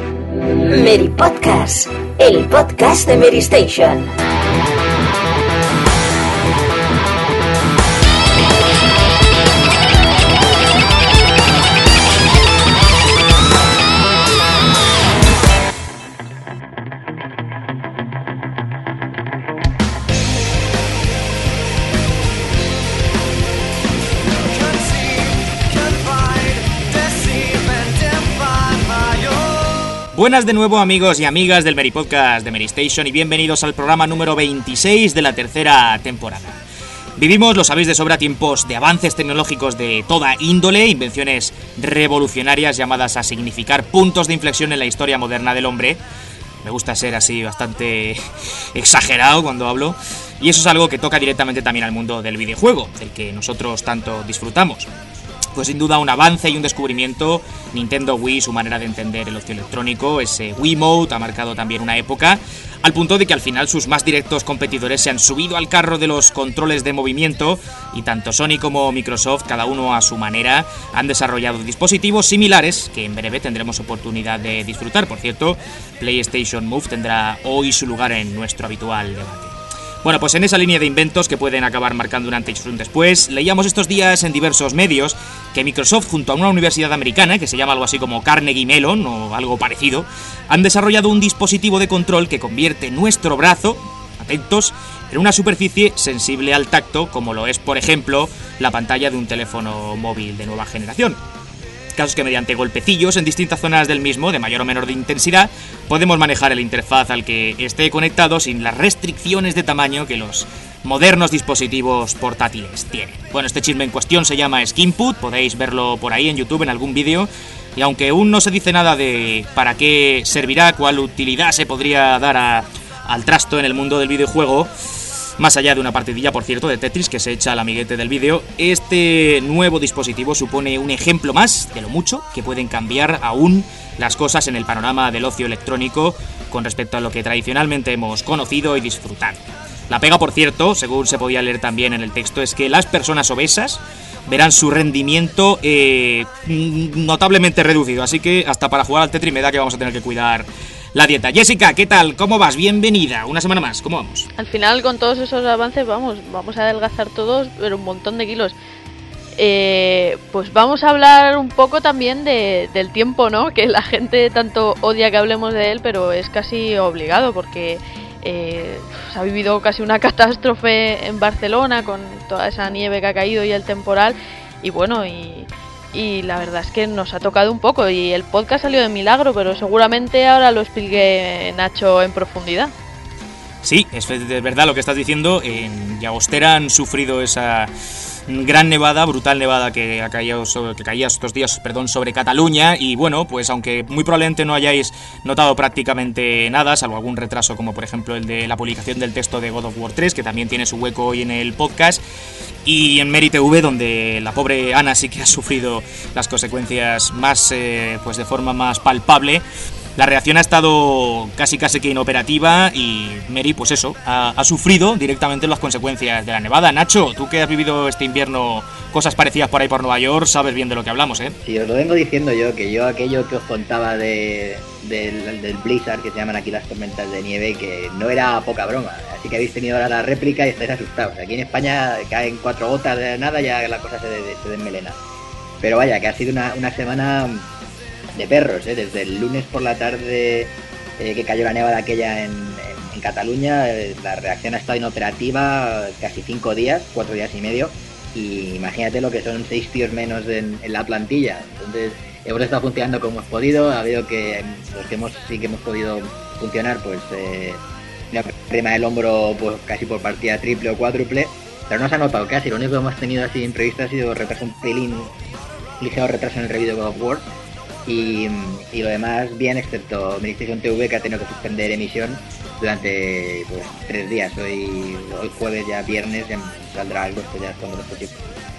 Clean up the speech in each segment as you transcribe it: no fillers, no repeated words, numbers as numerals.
Mary Podcast, el podcast de Mary Station. Buenas de nuevo, amigos y amigas del Mary Podcast de Mary Station, y bienvenidos al programa número 26 de la tercera temporada. Vivimos, lo sabéis de sobra, tiempos de avances tecnológicos de toda índole, invenciones revolucionarias llamadas a significar puntos de inflexión en la historia moderna del hombre. Me gusta ser así bastante exagerado cuando hablo, y eso es algo que toca directamente también al mundo del videojuego, del que nosotros tanto disfrutamos. Pues sin duda un avance y un descubrimiento. Nintendo Wii, su manera de entender el ocio electrónico, ese Wiimote ha marcado también una época, al punto de que al final sus más directos competidores se han subido al carro de los controles de movimiento, y tanto Sony como Microsoft, cada uno a su manera, han desarrollado dispositivos similares que en breve tendremos oportunidad de disfrutar. Por cierto, PlayStation Move tendrá hoy su lugar en nuestro habitual debate. Bueno, pues en esa línea de inventos que pueden acabar marcando un antes y un después, leíamos estos días en diversos medios que Microsoft, junto a una universidad americana que se llama algo así como Carnegie Mellon o algo parecido, han desarrollado un dispositivo de control que convierte nuestro brazo, atentos, en una superficie sensible al tacto, como lo es, por ejemplo, la pantalla de un teléfono móvil de nueva generación. Casos que mediante golpecillos en distintas zonas del mismo, de mayor o menor de intensidad, podemos manejar la interfaz al que esté conectado sin las restricciones de tamaño que los modernos dispositivos portátiles tienen. Bueno, este chisme en cuestión se llama Skinput, podéis verlo por ahí en YouTube en algún vídeo, y aunque aún no se dice nada de para qué servirá, cuál utilidad se podría dar al trasto en el mundo del videojuego, más allá de una partidilla, por cierto, de Tetris que se echa al amiguete del vídeo, este nuevo dispositivo supone un ejemplo más de lo mucho que pueden cambiar aún las cosas en el panorama del ocio electrónico con respecto a lo que tradicionalmente hemos conocido y disfrutado. La pega, por cierto, según se podía leer también en el texto, es que las personas obesas verán su rendimiento notablemente reducido, así que hasta para jugar al Tetris me da que vamos a tener que cuidar la dieta. Jessica, ¿qué tal? ¿Cómo vas? Bienvenida. Una semana más. ¿Cómo vamos? Al final, con todos esos avances, vamos a adelgazar todos, pero un montón de kilos. Pues vamos a hablar un poco también del tiempo, ¿no? Que la gente tanto odia que hablemos de él, pero es casi obligado, porque se ha vivido casi una catástrofe en Barcelona con toda esa nieve que ha caído y el temporal. Y bueno, y la verdad es que nos ha tocado un poco, y el podcast salió de milagro, pero seguramente ahora lo explique Nacho en profundidad. Sí, es verdad lo que estás diciendo. En Llagostera han sufrido esa gran nevada, brutal nevada que caía estos días, sobre Cataluña, y bueno, pues aunque muy probablemente no hayáis notado prácticamente nada, salvo algún retraso como por ejemplo el de la publicación del texto de God of War 3, que también tiene su hueco hoy en el podcast, y en Mary TV, donde la pobre Ana sí que ha sufrido las consecuencias más, pues de forma más palpable. La reacción ha estado casi que inoperativa, y Mary, pues eso, ha sufrido directamente las consecuencias de la nevada. Nacho, tú que has vivido este invierno cosas parecidas por ahí por Nueva York, sabes bien de lo que hablamos, ¿eh? Sí, os lo vengo diciendo yo, que yo aquello que os contaba del Blizzard, que se llaman aquí las tormentas de nieve, que no era poca broma. Así que habéis tenido ahora la réplica y estáis asustados. Aquí en España caen 4 gotas de nada, ya la cosa se desmelena. Pero vaya, que ha sido una semana de perros, ¿eh? Desde el lunes por la tarde que cayó la nevada aquella en Cataluña, la reacción ha estado inoperativa casi 5 días, 4 días y medio, y imagínate lo que son 6 tíos menos en la plantilla. Entonces hemos estado funcionando como hemos podido. Ha habido que los que sí que hemos podido funcionar, pues la prima del hombro pues casi por partida triple o cuádruple, pero no se ha notado casi. Lo único que hemos tenido así imprevisto ha sido retraso, ligero retraso en el review de God of War, y lo demás bien, excepto PlayStation TV, que ha tenido que suspender emisión durante 3 días. Hoy jueves, ya viernes, ya saldrá algo. Esto ya es cuando lo posible.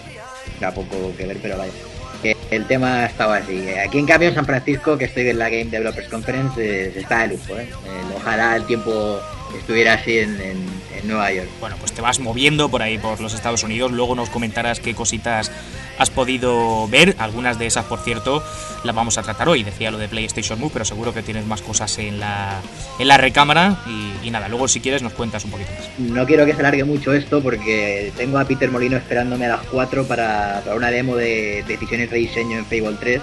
Da poco que ver, pero vaya, que el tema estaba así. Aquí en cambio en San Francisco, que estoy en la Game Developers Conference, se está de lujo, ¿eh? Ojalá el tiempo estuviera así en Nueva York. Bueno, pues te vas moviendo por ahí por los Estados Unidos, luego nos comentarás qué cositas has podido ver. Algunas de esas, por cierto, las vamos a tratar hoy. Decía lo de PlayStation Move, pero seguro que tienes más cosas en la recámara. Y nada, luego si quieres nos cuentas un poquito más. No quiero que se alargue mucho esto porque tengo a Peter Molino esperándome a las 4 para una demo de decisiones de diseño en Fable 3.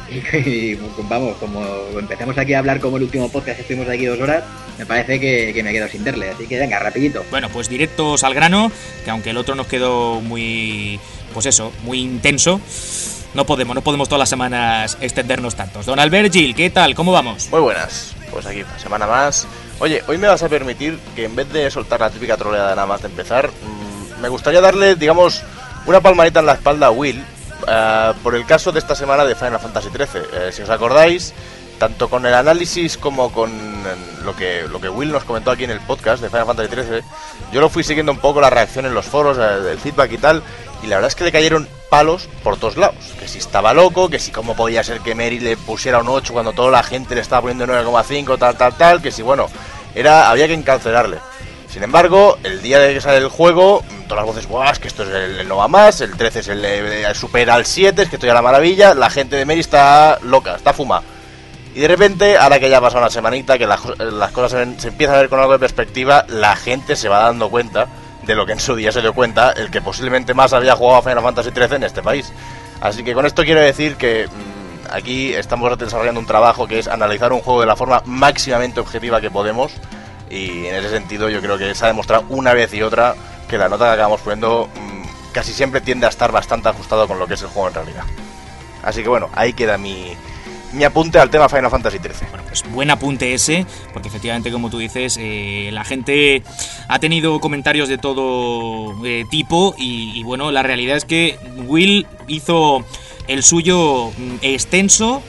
Y vamos, como empecemos aquí a hablar como el último podcast, estuvimos aquí 2 horas, me parece que me quedo sin verle, así que venga, rapidito. Bueno, pues directos al grano, que aunque el otro nos quedó muy, pues eso, muy intenso, no podemos todas las semanas extendernos tantos. Don Albert Gil, ¿qué tal? ¿Cómo vamos? Muy buenas, pues aquí una semana más. Oye, hoy me vas a permitir que en vez de soltar la típica troleada nada más de empezar, me gustaría darle, digamos, una palmadita en la espalda a Will, por el caso de esta semana de Final Fantasy XIII. Si os acordáis, tanto con el análisis como con lo que Will nos comentó aquí en el podcast de Final Fantasy XIII, yo lo fui siguiendo un poco, la reacción en los foros, el feedback y tal, y la verdad es que le cayeron palos por todos lados. Que si estaba loco, que si cómo podía ser que Mary le pusiera un 8 cuando toda la gente le estaba poniendo 9,5, tal, que si bueno, había que encarcelarle. Sin embargo, el día de que sale el juego, todas las voces, ¡guau! Es que esto es el no va más, el 13 es el supera al 7, es que esto ya es la maravilla, la gente de Mary está loca, está fumada. Y de repente, ahora que ya ha pasado una semanita, que las cosas se empiezan a ver con algo de perspectiva, la gente se va dando cuenta de lo que en su día se dio cuenta el que posiblemente más había jugado a Final Fantasy XIII en este país. Así que con esto quiero decir que aquí estamos desarrollando un trabajo que es analizar un juego de la forma máximamente objetiva que podemos. Y en ese sentido yo creo que se ha demostrado una vez y otra que la nota que acabamos poniendo casi siempre tiende a estar bastante ajustado con lo que es el juego en realidad. Así que bueno, ahí queda mi apunte al tema Final Fantasy XIII. Bueno, pues buen apunte ese, porque efectivamente, como tú dices, la gente ha tenido comentarios de todo tipo y bueno, la realidad es que Will hizo el suyo extenso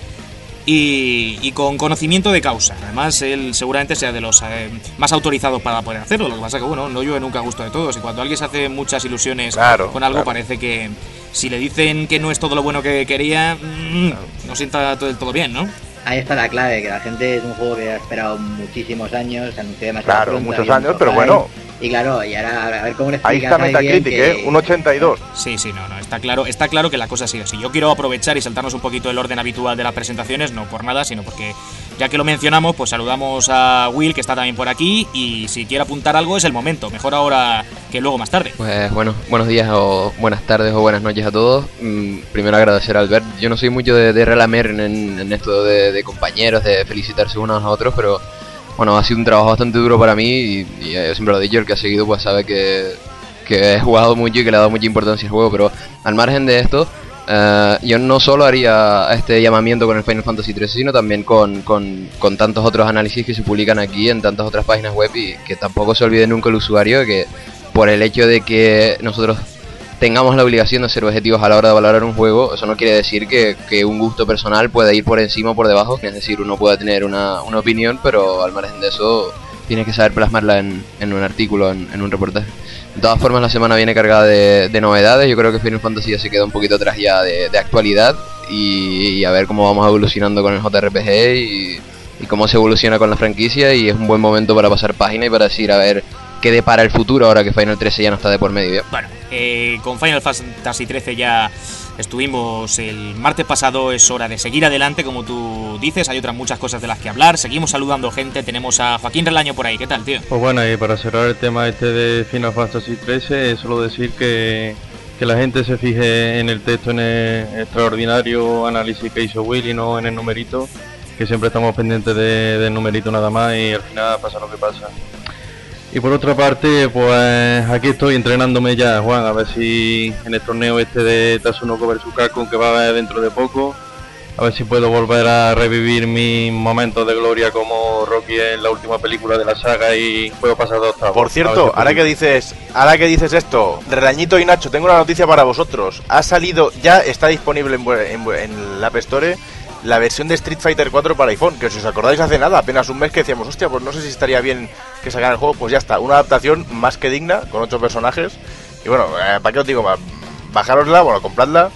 y con conocimiento de causa. Además, él seguramente sea de los más autorizados para poder hacerlo. Lo que pasa es que, bueno, no llueve nunca a gusto de todos. Y cuando alguien se hace muchas ilusiones con algo, parece que si le dicen que no es todo lo bueno que quería, no sienta del todo bien, ¿no? Ahí está la clave, que la gente es un juego que ha esperado muchísimos años, se anunció demasiado Claro, pronto, muchos años, pero bueno. Y claro, y ahora a ver cómo le Ahí explicas está Metacritic, un 82. Sí, no, está claro que la cosa ha sido así. Yo quiero aprovechar y saltarnos un poquito el orden habitual de las presentaciones, no por nada, sino porque ya que lo mencionamos, pues saludamos a Will, que está también por aquí, y si quiere apuntar algo es el momento, mejor ahora que luego más tarde. Pues bueno, buenos días o buenas tardes o buenas noches a todos. Primero agradecer a Albert. Yo no soy mucho de relamer en esto de compañeros, de felicitarse unos a otros, pero bueno, ha sido un trabajo bastante duro para mí y yo siempre lo he dicho, el que ha seguido pues sabe que he jugado mucho y que le he dado mucha importancia al juego, pero al margen de esto, yo no solo haría este llamamiento con el Final Fantasy XIII, sino también con tantos otros análisis que se publican aquí en tantas otras páginas web, y que tampoco se olvide nunca el usuario que por el hecho de que nosotros tengamos la obligación de ser objetivos a la hora de valorar un juego, eso no quiere decir que un gusto personal pueda ir por encima o por debajo. Es decir, uno puede tener una opinión, pero al margen de eso tienes que saber plasmarla en un artículo, en un reportaje. De todas formas, la semana viene cargada de novedades. Yo creo que Final Fantasy ya se queda un poquito atrás ya de actualidad, y a ver cómo vamos evolucionando con el JRPG y cómo se evoluciona con la franquicia, y es un buen momento para pasar página y para decir a ver qué depara el futuro ahora que Final 13 ya no está de por medio. Bueno, con Final Fantasy 13 ya estuvimos el martes pasado, es hora de seguir adelante, como tú dices, hay otras muchas cosas de las que hablar, seguimos saludando gente, tenemos a Joaquín Relaño por ahí, ¿qué tal, tío? Pues bueno, y para cerrar el tema de Final Fantasy 13, solo decir que la gente se fije en el texto, en el extraordinario análisis que hizo Will y no en el numerito, que siempre estamos pendientes del numerito nada más y al final pasa lo que pasa. Y por otra parte, pues aquí estoy entrenándome ya, Juan, a ver si en el torneo de Tatsunoko vs Capcom, que va a haber dentro de poco, a ver si puedo volver a revivir mis momentos de gloria como Rocky en la última película de la saga y puedo pasar de octavos. Por cierto, ahora que dices esto, Relañito y Nacho, tengo una noticia para vosotros. Ha salido, ya está disponible en la App Store, la versión de Street Fighter 4 para iPhone, que si os acordáis hace nada, apenas un mes, que decíamos, hostia, pues no sé si estaría bien que sacaran el juego. Pues ya está, una adaptación más que digna, con 8 personajes. Y bueno, ¿para qué os digo más? Bajárosla, bueno, compradla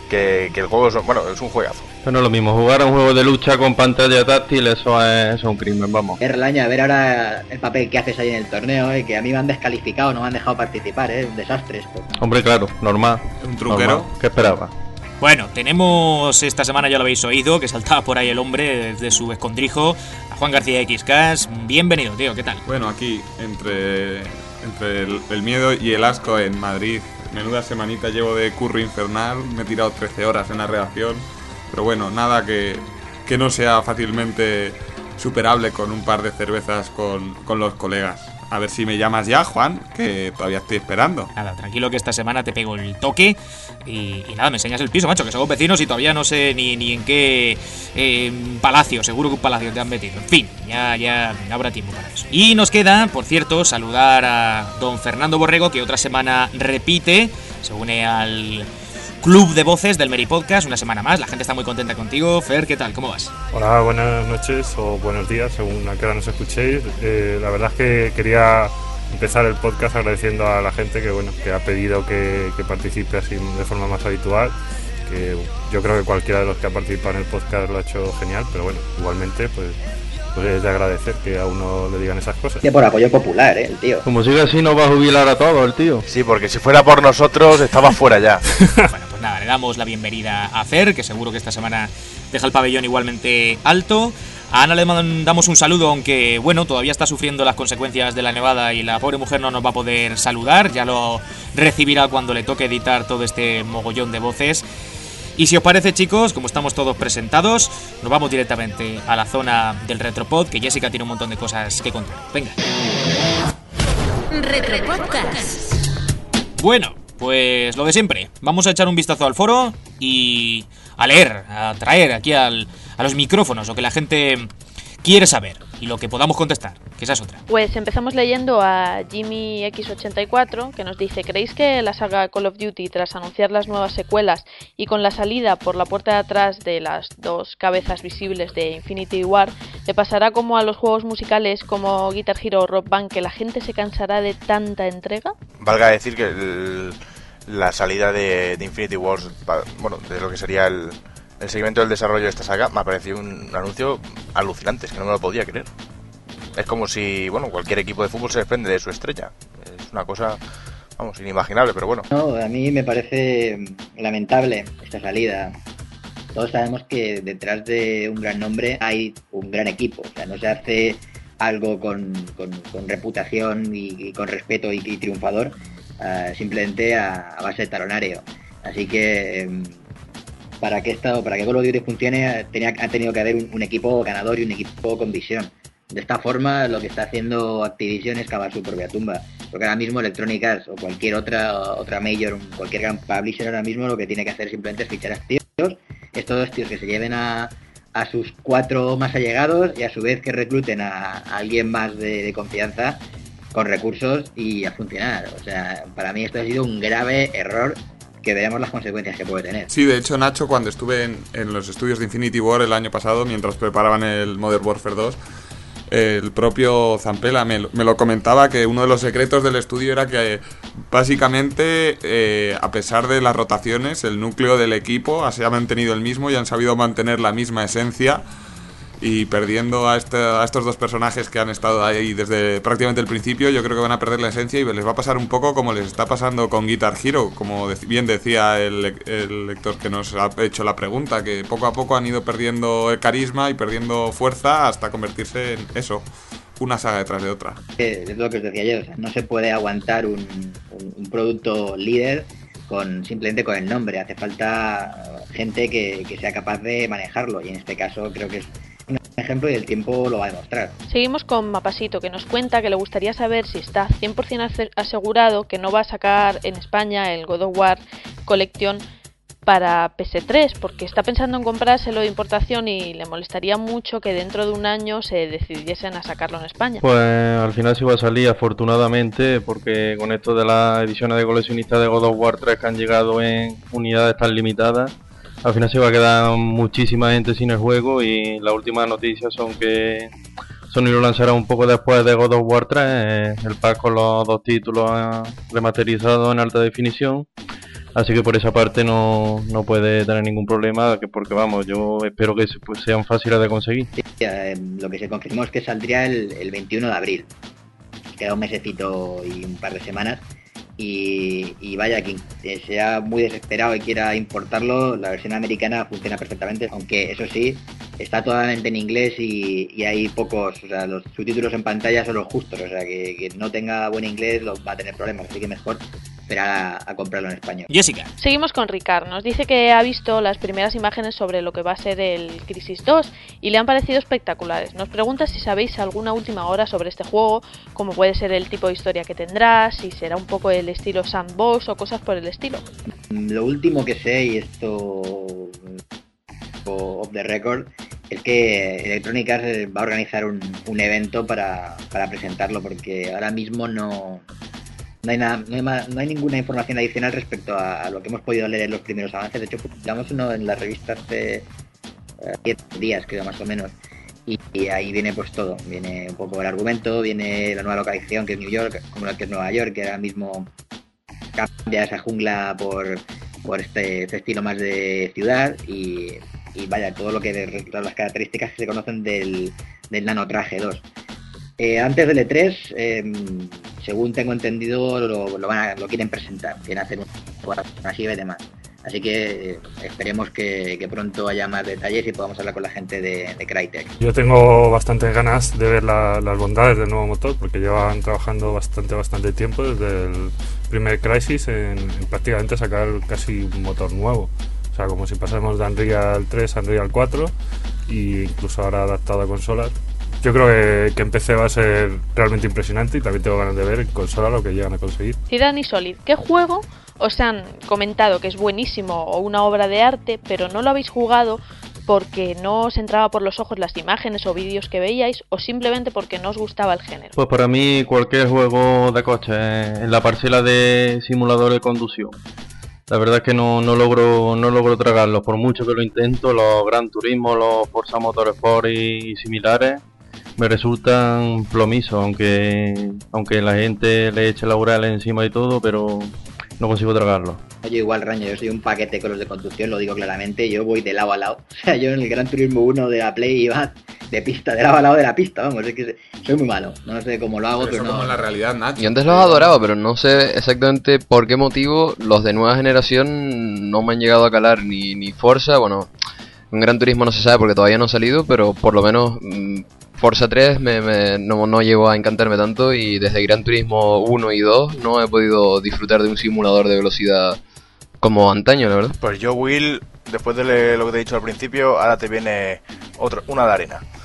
que el juego es un juegazo. Pero no es lo mismo, jugar a un juego de lucha con pantalla táctil, eso es un crimen, vamos. Erlaña, a ver ahora el papel que haces ahí en el torneo, que a mí me han descalificado, no me han dejado participar, un desastre esto. Hombre, claro, normal. Un truquero. Normal. ¿Qué esperaba? Bueno, tenemos esta semana, ya lo habéis oído, que saltaba por ahí el hombre desde su escondrijo, a Juan García XCAS. Bienvenido, tío, ¿qué tal? Bueno, aquí, entre el miedo y el asco en Madrid, menuda semanita llevo de curro infernal, me he tirado 13 horas en la redacción, pero bueno, nada que no sea fácilmente superable con un par de cervezas con los colegas. A ver si me llamas ya, Juan, que todavía estoy esperando. Nada, tranquilo que esta semana te pego el toque y nada, me enseñas el piso, macho, que somos vecinos y todavía no sé ni en qué palacio, seguro que un palacio te han metido. En fin, ya habrá tiempo para eso. Y nos queda, por cierto, saludar a don Fernando Borrego, que otra semana repite, se une al Club de Voces del Meripodcast una semana más. La gente está muy contenta contigo. Fer, ¿qué tal? ¿Cómo vas? Hola, buenas noches o buenos días, según a qué hora nos escuchéis. La verdad es que quería empezar el podcast agradeciendo a la gente que ha pedido que participe así de forma más habitual. Que yo creo que cualquiera de los que ha participado en el podcast lo ha hecho genial, pero bueno, igualmente pues es de agradecer que a uno le digan esas cosas. Que por apoyo popular, el tío. Como sigue así nos va a jubilar a todos el tío. Sí, porque si fuera por nosotros estaba fuera ya. Bueno, pues nada, le damos la bienvenida a Fer, que seguro que esta semana deja el pabellón igualmente alto. A Ana le mandamos un saludo, aunque bueno, todavía está sufriendo las consecuencias de la nevada y la pobre mujer no nos va a poder saludar. Ya lo recibirá cuando le toque editar todo este mogollón de voces. Y si os parece, chicos, como estamos todos presentados, nos vamos directamente a la zona del Retropod, que Jessica tiene un montón de cosas que contar. Venga. Retropodcast. Bueno, pues lo de siempre. Vamos a echar un vistazo al foro y a leer, a traer aquí a los micrófonos lo que la gente quiere saber y lo que podamos contestar, que esa es otra. Pues empezamos leyendo a Jimmy X84, que nos dice: ¿creéis que la saga Call of Duty, tras anunciar las nuevas secuelas y con la salida por la puerta de atrás de las dos cabezas visibles de Infinity War, le pasará como a los juegos musicales como Guitar Hero o Rock Band, que la gente se cansará de tanta entrega? Valga decir que la salida de Infinity Wars, bueno, de lo que sería el seguimiento del desarrollo de esta saga, me ha parecido un anuncio alucinante, es que no me lo podía creer. Es como si, bueno, cualquier equipo de fútbol se desprende de su estrella. Es una cosa, vamos, inimaginable, pero bueno. No, a mí me parece lamentable esta salida. Todos sabemos que detrás de un gran nombre hay un gran equipo. O sea, no se hace algo con reputación y con respeto y triunfador, simplemente a base de talonario. Así que para que Call of Duty funcione ha tenido que haber un equipo ganador y un equipo con visión. De esta forma, lo que está haciendo Activision es cavar su propia tumba. Porque ahora mismo Electronic Arts o cualquier otra major, cualquier gran publisher ahora mismo lo que tiene que hacer simplemente es fichar a estos dos tíos que se lleven a sus 4 más allegados y a su vez que recluten a alguien más de confianza con recursos y a funcionar. O sea, para mí esto ha sido un grave error que veremos las consecuencias que puede tener. Sí, de hecho, Nacho, cuando estuve en los estudios de Infinity War el año pasado, mientras preparaban el Modern Warfare 2, el propio Zampella me lo comentaba, que uno de los secretos del estudio era que básicamente, a pesar de las rotaciones, el núcleo del equipo se ha mantenido el mismo y han sabido mantener la misma esencia, y perdiendo a estos dos personajes que han estado ahí desde prácticamente el principio, yo creo que van a perder la esencia y les va a pasar un poco como les está pasando con Guitar Hero, como bien decía el lector que nos ha hecho la pregunta, que poco a poco han ido perdiendo el carisma y perdiendo fuerza hasta convertirse en eso, una saga detrás de otra. Es lo que os decía yo, o sea, no se puede aguantar un producto líder simplemente con el nombre. Hace falta gente que sea capaz de manejarlo, y en este caso creo que es un ejemplo y el tiempo lo va a demostrar. Seguimos con Mapasito, que nos cuenta que le gustaría saber si está 100% asegurado que no va a sacar en España el God of War Collection para PS3, porque está pensando en comprárselo de importación y le molestaría mucho que dentro de un año se decidiesen a sacarlo en España. Pues al final sí va a salir, afortunadamente, porque con esto de las ediciones de coleccionistas de God of War 3 que han llegado en unidades tan limitadas, al final se va a quedar muchísima gente sin el juego, y las últimas noticias son que Sony lo lanzará un poco después de God of War 3, el pack con los 2 títulos remasterizados en alta definición. Así que por esa parte no puede tener ningún problema, porque vamos, yo espero que pues, sean fáciles de conseguir. Sí, lo que se confirmó es que saldría el 21 de abril. Queda un mesecito y un par de semanas. Y vaya, quien sea muy desesperado y quiera importarlo, la versión americana funciona perfectamente, aunque eso sí, está totalmente en inglés y hay pocos, o sea, los subtítulos en pantalla son los justos, o sea, que no tenga buen inglés va a tener problemas, así que mejor esperar a comprarlo en español. Jessica. Seguimos con Ricard. Nos dice que ha visto las primeras imágenes sobre lo que va a ser el Crisis 2 y le han parecido espectaculares. Nos pregunta si sabéis alguna última hora sobre este juego, como puede ser el tipo de historia que tendrá, si será un poco el estilo sandbox o cosas por el estilo. Lo último que sé, y esto off the record, es que Electronic Arts va a organizar un evento para presentarlo, porque ahora mismo no hay ninguna información adicional respecto a lo que hemos podido leer en los primeros avances. De hecho, publicamos uno en la revista hace 10 días, creo, más o menos. Y ahí viene pues todo. Viene un poco el argumento, viene la nueva localización, que es New York, como la que es Nueva York, que ahora mismo cambia esa jungla por este estilo más de ciudad. Y vaya, todo lo que todas las características que se conocen del Nanotraje 2. Antes del E3, según tengo entendido, lo quieren presentar, quieren hacer una masiva y demás. Así que esperemos que pronto haya más detalles y podamos hablar con la gente de Crytek. Yo tengo bastantes ganas de ver las bondades del nuevo motor, porque llevan trabajando bastante tiempo, desde el primer Crysis, en prácticamente sacar casi un motor nuevo. O sea, como si pasáramos de Unreal 3 a Unreal 4, e incluso ahora adaptado a consolas. Yo creo que en PC va a ser realmente impresionante, y también tengo ganas de ver en consola lo que llegan a conseguir. Zidane y Solid, ¿qué juego os han comentado que es buenísimo o una obra de arte, pero no lo habéis jugado porque no os entraba por los ojos las imágenes o vídeos que veíais, o simplemente porque no os gustaba el género? Pues para mí cualquier juego de coche en la parcela de simulador de conducción. La verdad es que no logro tragarlos, por mucho que lo intento. Los Gran Turismo, los Forza Motorsport y similares me resultan plomizos, aunque la gente le eche laureles encima y todo, pero no consigo tragarlo. Yo igual, Raño, yo soy un paquete con los de conducción, lo digo claramente, yo voy de lado a lado. O sea, yo en el Gran Turismo 1 de la Play iba de pista, de lado a lado de la pista, vamos, es que soy muy malo. No sé cómo lo hago, pero no. Como en la realidad, Nacho. Yo antes los adoraba, pero no sé exactamente por qué motivo los de nueva generación no me han llegado a calar, ni Forza, bueno, en Gran Turismo no se sabe porque todavía no ha salido, pero por lo menos Forza 3 no llegó a encantarme tanto, y desde Gran Turismo 1 y 2 no he podido disfrutar de un simulador de velocidad como antaño, la verdad. Pues yo, Will, después de lo que te he dicho al principio, ahora te viene una de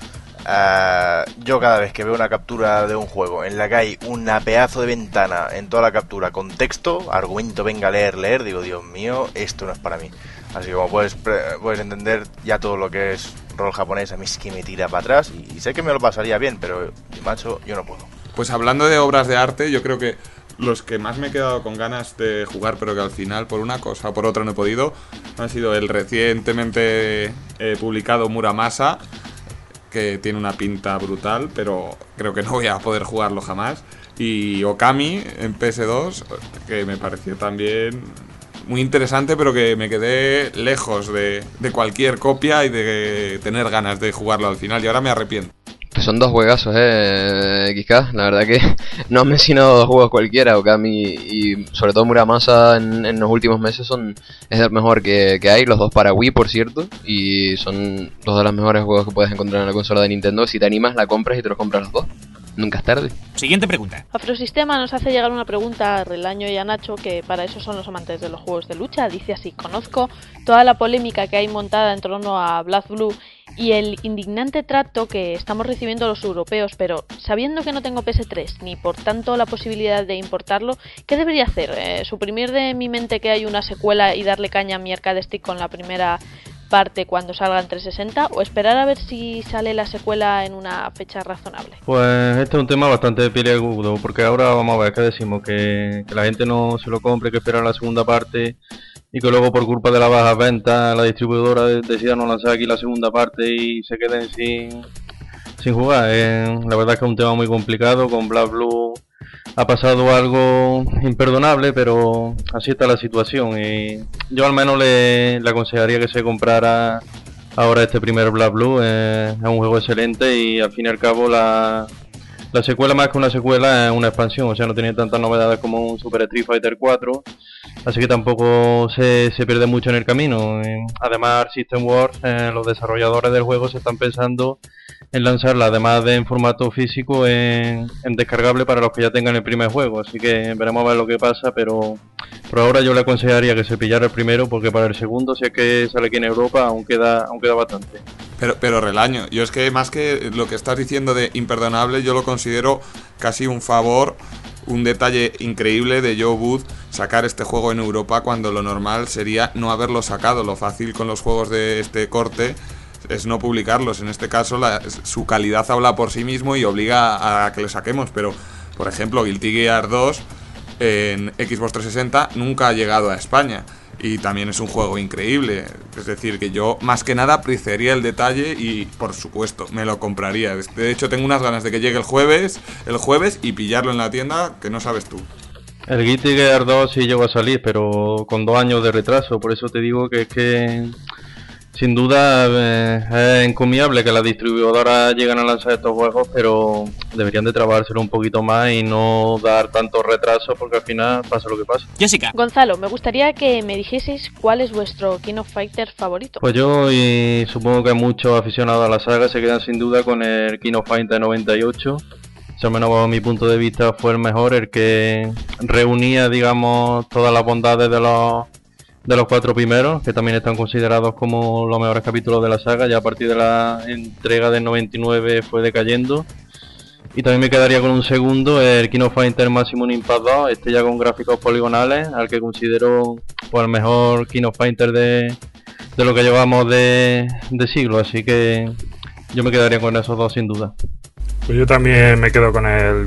arena. Yo cada vez que veo una captura de un juego en la que hay una pedazo de ventana en toda la captura con texto, argumento, venga a leer, digo, Dios mío, esto no es para mí. Así que como puedes entender, ya todo lo que es rol japonés a mí es que me tira para atrás, y sé que me lo pasaría bien, pero macho, yo no puedo. Pues hablando de obras de arte, yo creo que los que más me he quedado con ganas de jugar, pero que al final por una cosa o por otra no he podido, han sido el recientemente publicado Muramasa, que tiene una pinta brutal, pero creo que no voy a poder jugarlo jamás, y Okami en PS2, que me pareció también muy interesante, pero que me quedé lejos de cualquier copia y de tener ganas de jugarlo al final, y ahora me arrepiento. Que son dos juegazos, XK. La verdad que no han mencionado dos juegos cualquiera. Okami y sobre todo Muramasa en los últimos meses es el mejor que hay. Los dos para Wii, por cierto. Y son dos de los mejores juegos que puedes encontrar en la consola de Nintendo. Si te animas, la compras y te los compras los dos. Nunca es tarde. Siguiente pregunta. Afrosistema nos hace llegar una pregunta a Relaño y a Nacho, que para eso son los amantes de los juegos de lucha. Dice así: conozco toda la polémica que hay montada en torno a BlazBlue y el indignante trato que estamos recibiendo los europeos, pero sabiendo que no tengo PS3 ni por tanto la posibilidad de importarlo, ¿qué debería hacer? ¿Suprimir de mi mente que hay una secuela y darle caña a mi arcade stick con la primera parte cuando salga en 360, o esperar a ver si sale la secuela en una fecha razonable? Pues este es un tema bastante peliagudo, porque ahora vamos a ver, ¿qué decimos? Que la gente no se lo compre, que espera la segunda parte, y que luego por culpa de las bajas ventas la distribuidora decida no lanzar aquí la segunda parte y se queden sin jugar. La verdad es que es un tema muy complicado. Con BlazBlue ha pasado algo imperdonable, pero así está la situación. Y yo al menos le aconsejaría que se comprara ahora este primer Black Blue. Es un juego excelente y al fin y al cabo la secuela, más que una secuela, es una expansión. O sea, no tiene tantas novedades como un Super Street Fighter 4, así que tampoco se pierde mucho en el camino. Además, System Works, los desarrolladores del juego, se están pensando en lanzarla, además de en formato físico, en descargable para los que ya tengan el primer juego. Así que veremos a ver lo que pasa, pero por ahora yo le aconsejaría que se pillara el primero, porque para el segundo, si es que sale aquí en Europa, aún queda bastante. Pero Relaño, yo es que más que lo que estás diciendo de imperdonable, yo lo considero casi un favor, un detalle increíble de Joe Booth sacar este juego en Europa, cuando lo normal sería no haberlo sacado. Lo fácil con los juegos de este corte es no publicarlos. En este caso su calidad habla por sí mismo y obliga a que lo saquemos. Pero, por ejemplo, Guilty Gear 2 en Xbox 360 nunca ha llegado a España y también es un juego increíble. Es decir, que yo más que nada apreciaría el detalle y, por supuesto, me lo compraría. De hecho, tengo unas ganas de que llegue el jueves y pillarlo en la tienda, que no sabes tú. El Guilty Gear 2 sí llegó a salir, pero con 2 años de retraso. Por eso te digo que es que sin duda es encomiable que las distribuidoras lleguen a lanzar estos juegos, pero deberían de trabajárselo un poquito más y no dar tanto retraso, porque al final pasa lo que pasa. Jessica. Gonzalo, me gustaría que me dijeseis cuál es vuestro King of Fighters favorito. Pues yo, y supongo que muchos aficionados a la saga, se quedan sin duda con el King of Fighters 98. Al menos bajo mi punto de vista fue el mejor, el que reunía, digamos, todas las bondades de los 4 primeros, que también están considerados como los mejores capítulos de la saga. Ya a partir de la entrega del 99 fue decayendo. Y también me quedaría con un segundo, el King of Fighters Maximum Impact 2, este ya con gráficos poligonales, al que considero pues el mejor King of Fighters de lo que llevamos de siglo. Así que yo me quedaría con esos dos sin duda. Pues yo también me quedo con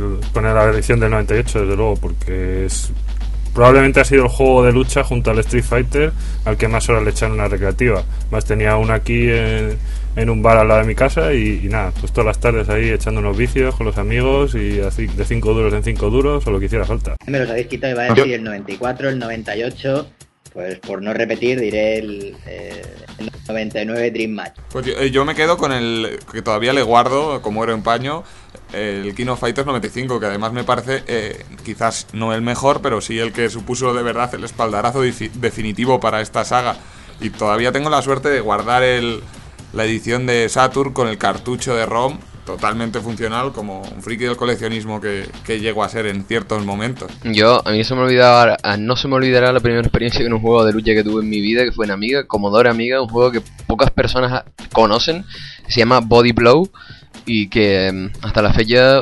la edición del 98, desde luego, porque probablemente ha sido el juego de lucha junto al Street Fighter al que más horas le echan una recreativa. Más tenía una aquí en un bar al lado de mi casa y nada, pues todas las tardes ahí echando unos vicios con los amigos y así de 5 duros en 5 duros o lo que hiciera falta. Me los habéis quitado, iba a decir el 94, el 98, pues por no repetir diré el 99 Dream Match. Pues yo me quedo con el que todavía le guardo como oro en paño, el King of Fighters 95, que además me parece quizás no el mejor, pero sí el que supuso de verdad el espaldarazo definitivo para esta saga. Y todavía tengo la suerte de guardar la edición de Saturn con el cartucho de ROM totalmente funcional, como un friki del coleccionismo que llego a ser en ciertos momentos. A mí no se me olvidará la primera experiencia con un juego de lucha que tuve en mi vida, que fue en Amiga, Commodore Amiga, un juego que pocas personas conocen, se llama Body Blow, y que hasta la fecha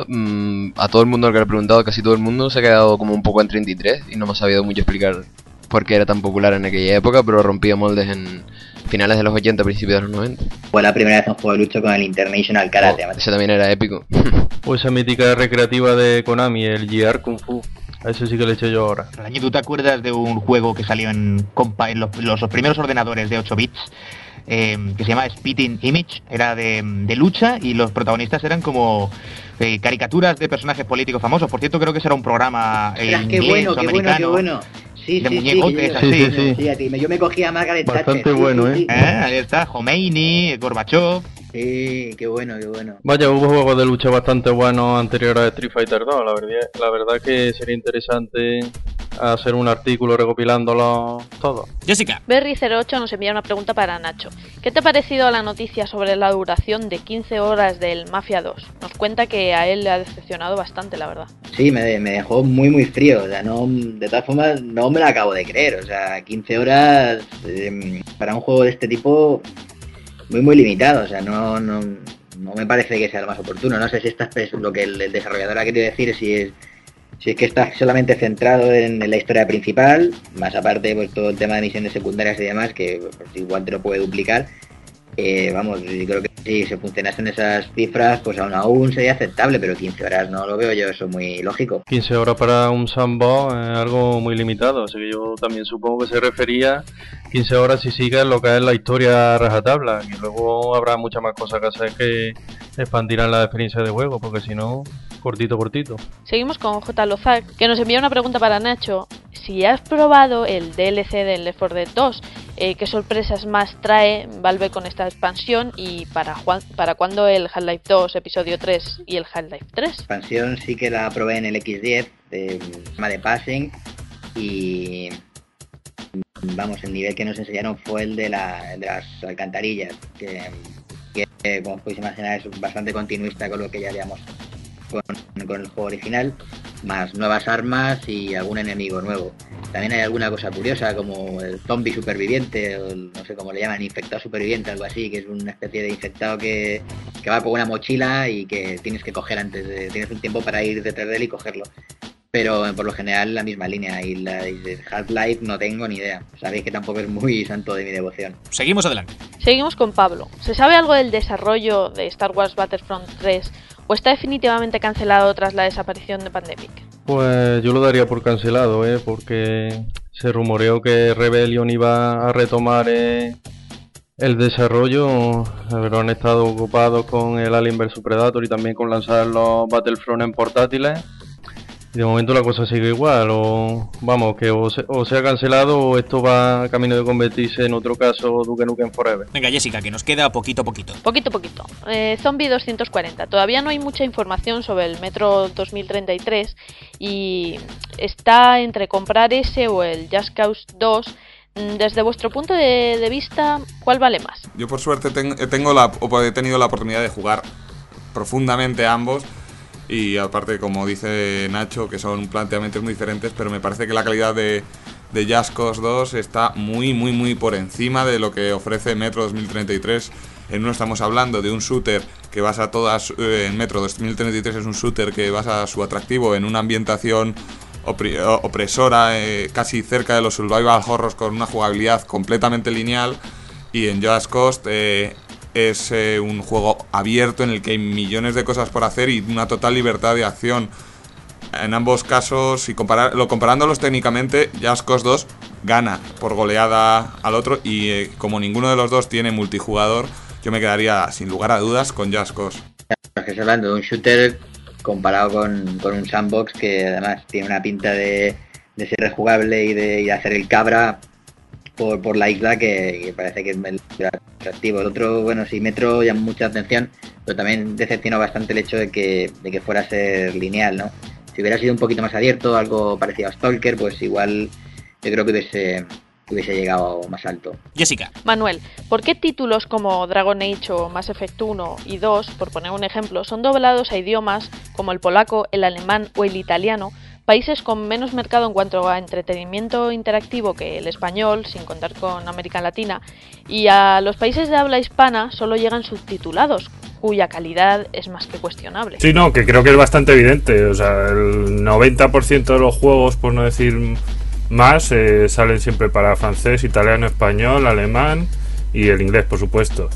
a todo el mundo al que le he preguntado, casi todo el mundo se ha quedado como un poco en 33 y no me ha sabido mucho explicar por qué era tan popular en aquella época, pero rompía moldes en finales de los 80, principios de los 90. Fue la primera vez un juego de lucha con el International Karate. Ese también era épico. Pues esa mítica recreativa de Konami, el GR Kung Fu. A ese sí que le eché yo ahora. ¿Tú te acuerdas de un juego que salió en los primeros ordenadores de 8 bits? Que se llama Spitting Image, era de lucha y los protagonistas eran como caricaturas de personajes políticos famosos. Por cierto, creo que ese era un programa inglés o americano. Qué bueno. Sí, de sí, muñecotes, sí. Yo me cogía a Margaret Thatcher. Bastante bueno, ¿eh? Ahí está, Khomeini, Gorbachev. Sí, qué bueno. Vaya, hubo juegos de lucha bastante buenos anteriores a Street Fighter 2. La verdad que sería interesante hacer un artículo recopilándolo todo. Jessica. Berry08 nos envía una pregunta para Nacho. ¿Qué te ha parecido la noticia sobre la duración de 15 horas del Mafia 2? Nos cuenta que a él le ha decepcionado bastante, la verdad. Sí, me dejó muy frío. O sea, no, de todas formas, no me lo acabo de creer. O sea, 15 horas para un juego de este tipo, muy limitado. O sea, no me parece que sea lo más oportuno. No sé si es lo que el desarrollador ha querido decir, si es que está solamente centrado en la historia principal, más aparte pues todo el tema de misiones secundarias y demás, que pues, igual te lo puede duplicar. Yo creo que si se funcionasen esas cifras, pues aún sería aceptable, pero 15 horas no lo veo yo eso muy lógico. 15 horas para un sandbox es algo muy limitado, así que yo también supongo que se refería 15 horas si sigues lo que es la historia rajatabla, y luego habrá muchas más cosas que hacer que expandirán la experiencia de juego, porque si no, cortito. Seguimos con J. Lozak, que nos envía una pregunta para Nacho. Si has probado el DLC del Left 4 Dead 2, ¿qué sorpresas más trae Valve con esta expansión? ¿Y para cuándo el Half-Life 2 episodio 3 y el Half-Life 3? La expansión sí que la probé en el X10, de tema de passing, y vamos, el nivel que nos enseñaron fue el de las alcantarillas, que como podéis imaginar es bastante continuista con lo que ya veíamos con el juego original, más nuevas armas y algún enemigo nuevo. También hay alguna cosa curiosa como el zombie superviviente, o no sé cómo le llaman, infectado superviviente, algo así, que es una especie de infectado que va con una mochila y que tienes que coger tienes un tiempo para ir detrás de él y cogerlo. Pero por lo general la misma línea, y la de Half-Life no tengo ni idea. Sabéis que tampoco es muy santo de mi devoción. Seguimos adelante. Seguimos con Pablo. ¿Se sabe algo del desarrollo de Star Wars Battlefront 3 o está definitivamente cancelado tras la desaparición de Pandemic? Pues yo lo daría por cancelado, porque se rumoreó que Rebellion iba a retomar el desarrollo, pero han estado ocupados con el Alien vs Predator y también con lanzar los Battlefront en portátiles. Y de momento la cosa sigue igual, o vamos, que o sea cancelado o esto va camino de convertirse en otro caso Duke Nukem Forever. Venga, Jessica, que nos queda poquito. Poquito. Zombie 240. Todavía no hay mucha información sobre el Metro 2033 y está entre comprar ese o el Just Cause 2. Desde vuestro punto de vista, ¿cuál vale más? Yo por suerte he tenido la oportunidad de jugar profundamente a ambos. Y aparte, como dice Nacho, que son planteamientos muy diferentes, pero me parece que la calidad de Just Cause 2 está muy por encima de lo que ofrece Metro 2033. En uno estamos hablando de un shooter que basa todas... en Metro 2033 es un shooter que basa su atractivo en una ambientación opresora, casi cerca de los survival horrors, con una jugabilidad completamente lineal. Y en Just Cause... es un juego abierto en el que hay millones de cosas por hacer y una total libertad de acción. En ambos casos, comparándolos técnicamente, Just Cause 2 gana por goleada al otro y como ninguno de los dos tiene multijugador, yo me quedaría sin lugar a dudas con Just Cause. Estás hablando de un shooter comparado con un sandbox que además tiene una pinta de ser rejugable y de hacer el cabra por la isla que parece que es el atractivo. El otro, bueno, sí, Metro llama mucha atención, pero también decepcionó bastante el hecho de que fuera a ser lineal, ¿no? Si hubiera sido un poquito más abierto, algo parecido a Stalker, pues igual yo creo que hubiese llegado más alto. Jessica. Manuel, ¿por qué títulos como Dragon Age o Mass Effect 1 y 2, por poner un ejemplo, son doblados a idiomas como el polaco, el alemán o el italiano, países con menos mercado en cuanto a entretenimiento interactivo que el español, sin contar con América Latina, y a los países de habla hispana solo llegan subtitulados, cuya calidad es más que cuestionable? Sí, no, que creo que es bastante evidente. O sea, el 90% de los juegos, por no decir más, salen siempre para francés, italiano, español, alemán y el inglés, por supuesto.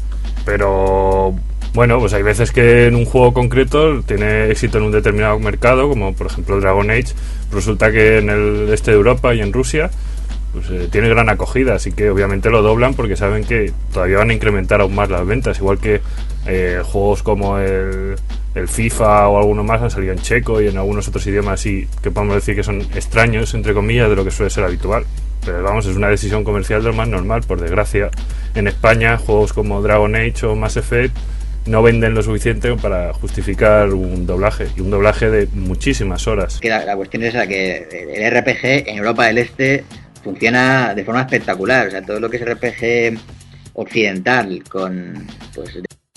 Pero... bueno, pues hay veces que en un juego concreto tiene éxito en un determinado mercado, como por ejemplo Dragon Age, resulta que en el este de Europa y en Rusia pues tiene gran acogida, así que obviamente lo doblan porque saben que todavía van a incrementar aún más las ventas, igual que juegos como el FIFA o alguno más han salido en checo y en algunos otros idiomas así que podemos decir que son extraños, entre comillas, de lo que suele ser habitual. Pero vamos, es una decisión comercial de lo más normal. Por desgracia, en España juegos como Dragon Age o Mass Effect no venden lo suficiente para justificar un doblaje, y un doblaje de muchísimas horas. Que la cuestión es esa, que el RPG en Europa del Este funciona de forma espectacular. O sea, todo lo que es RPG occidental con pues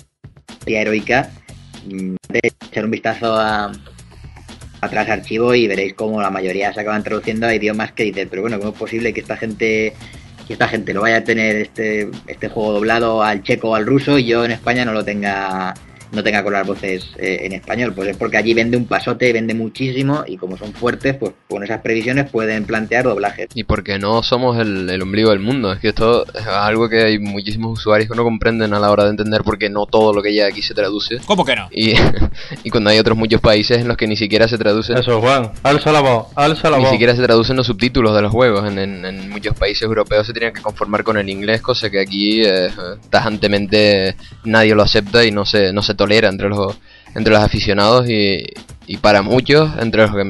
de heroica, de echar un vistazo atrás archivo y veréis cómo la mayoría se acaban traduciendo a idiomas que dices, pero bueno, ¿cómo es posible que esta gente lo vaya a tener este juego doblado al checo o al ruso y yo en España no tenga con las voces en español? Pues es porque allí vende un pasote, vende muchísimo, y como son fuertes, pues con esas previsiones pueden plantear doblajes. Y porque no somos el ombligo del mundo, es que esto es algo que hay muchísimos usuarios que no comprenden a la hora de entender, porque no todo lo que llega aquí se traduce. ¿Cómo que no? Y cuando hay otros muchos países en los que ni siquiera se traduce... Eso, Juan, alza la voz. Ni siquiera se traducen los subtítulos de los juegos. En muchos países europeos se tienen que conformar con el inglés, cosa que aquí tajantemente nadie lo acepta y no se tolera entre entre los aficionados y para muchos, entre los que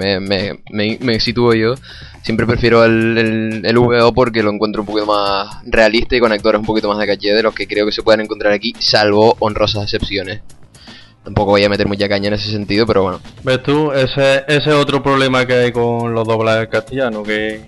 me sitúo yo, siempre prefiero el VO porque lo encuentro un poquito más realista y con actores un poquito más de caché de los que creo que se pueden encontrar aquí, salvo honrosas excepciones. Tampoco voy a meter mucha caña en ese sentido, pero bueno. ¿Ves tú? Ese es otro problema que hay con los doblajes castellanos, que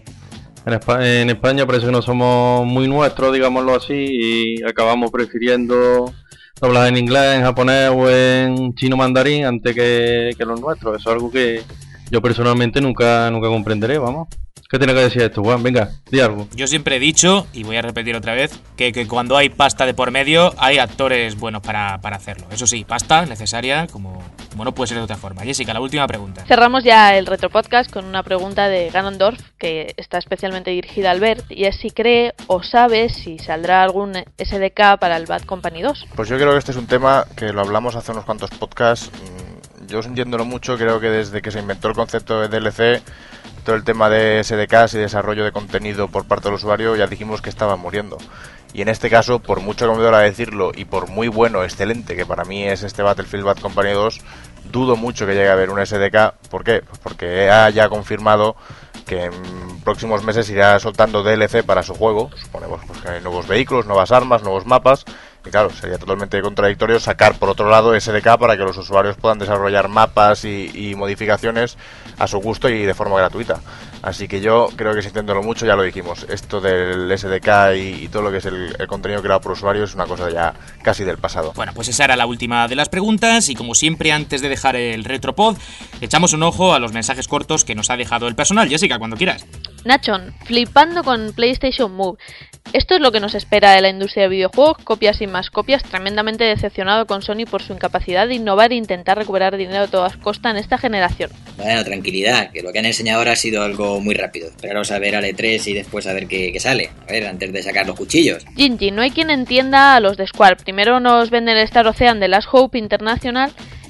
en España parece que no somos muy nuestros, digámoslo así, y acabamos prefiriendo doblajes en inglés, en japonés o en chino mandarín antes que los nuestros. Eso es algo que yo personalmente nunca comprenderé, vamos. ¿Qué tiene que decir esto, Juan? Venga, di algo. Yo siempre he dicho, y voy a repetir otra vez, que cuando hay pasta de por medio, hay actores buenos para hacerlo. Eso sí, pasta necesaria, como no puede ser de otra forma. Jessica, la última pregunta. Cerramos ya el retropodcast con una pregunta de Ganondorf, que está especialmente dirigida a Albert, y es si cree o sabe si saldrá algún SDK para el Bad Company 2. Pues yo creo que este es un tema que lo hablamos hace unos cuantos podcasts. Yo sintiéndolo mucho, creo que desde que se inventó el concepto de DLC, todo el tema de SDKs y desarrollo de contenido por parte del usuario, ya dijimos que estaba muriendo. Y en este caso, por mucho que me duela decirlo y por muy bueno, excelente que para mí es este Battlefield Bad Company 2, dudo mucho que llegue a haber un SDK. ¿Por qué? Pues porque EA ya ha confirmado que en próximos meses irá soltando DLC para su juego. Suponemos pues, que hay nuevos vehículos, nuevas armas, nuevos mapas. Y claro, sería totalmente contradictorio sacar por otro lado SDK para que los usuarios puedan desarrollar mapas y modificaciones a su gusto y de forma gratuita. Así que yo creo que sintiéndolo mucho, ya lo dijimos, esto del SDK y todo lo que es el contenido creado por usuarios es una cosa ya casi del pasado. Bueno, pues esa era la última de las preguntas y como siempre antes de dejar el retropod, echamos un ojo a los mensajes cortos que nos ha dejado el personal. Jessica, cuando quieras. Nachon, flipando con PlayStation Move. Esto es lo que nos espera de la industria de videojuegos, copias y más copias, tremendamente decepcionado con Sony por su incapacidad de innovar e intentar recuperar dinero a todas costas en esta generación. Bueno, tranquilidad, que lo que han enseñado ahora ha sido algo muy rápido. Esperaros a ver al E3 y después a ver qué sale. A ver, antes de sacar los cuchillos. Gingy, no hay quien entienda a los de Square. Primero nos venden el Star Ocean de Last Hope International,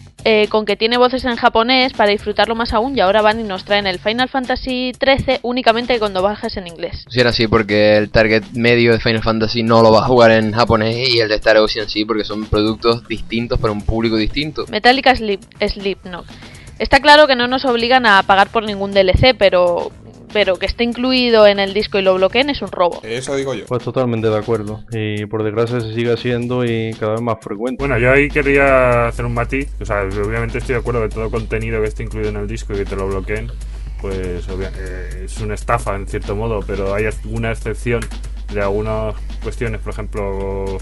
con que tiene voces en japonés para disfrutarlo más aún, y ahora van y nos traen el Final Fantasy XIII únicamente con doblajes en inglés. Si era así, porque el target medio de Final Fantasy no lo va a jugar en japonés y el de Star Ocean sí, porque son productos distintos para un público distinto. Metallica Slipknot. Está claro que no nos obligan a pagar por ningún DLC, pero que esté incluido en el disco y lo bloqueen es un robo. Eso digo yo. Pues totalmente de acuerdo. Y por desgracia se sigue haciendo y cada vez más frecuente. Bueno, yo ahí quería hacer un matiz. O sea, obviamente estoy de acuerdo que todo contenido que esté incluido en el disco y que te lo bloqueen, pues es una estafa en cierto modo, pero hay alguna excepción de algunas cuestiones. Por ejemplo,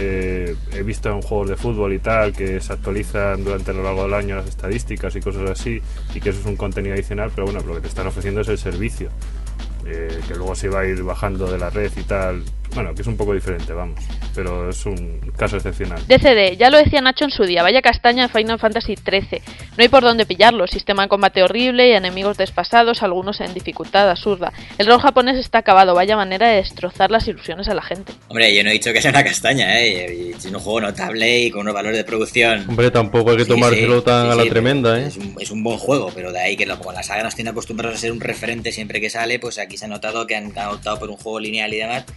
he visto en juegos de fútbol y tal que se actualizan durante lo largo del año las estadísticas y cosas así, y que eso es un contenido adicional, pero bueno, lo que te están ofreciendo es el servicio, que luego se va a ir bajando de la red y tal. Bueno, que es un poco diferente, vamos, pero es un caso excepcional. DCD, ya lo decía Nacho en su día, vaya castaña Final Fantasy XIII. No hay por dónde pillarlo, sistema de combate horrible y enemigos desfasados, algunos en dificultad absurda. El rol japonés está acabado, vaya manera de destrozar las ilusiones a la gente. Hombre, yo no he dicho que sea una castaña, es un juego notable y con unos valores de producción. Hombre, tampoco hay que tomárselo tan a la tremenda, Es un buen juego, pero de ahí que como la saga nos tiene acostumbrados a ser un referente siempre que sale, pues aquí se ha notado que han optado por un juego lineal y demás.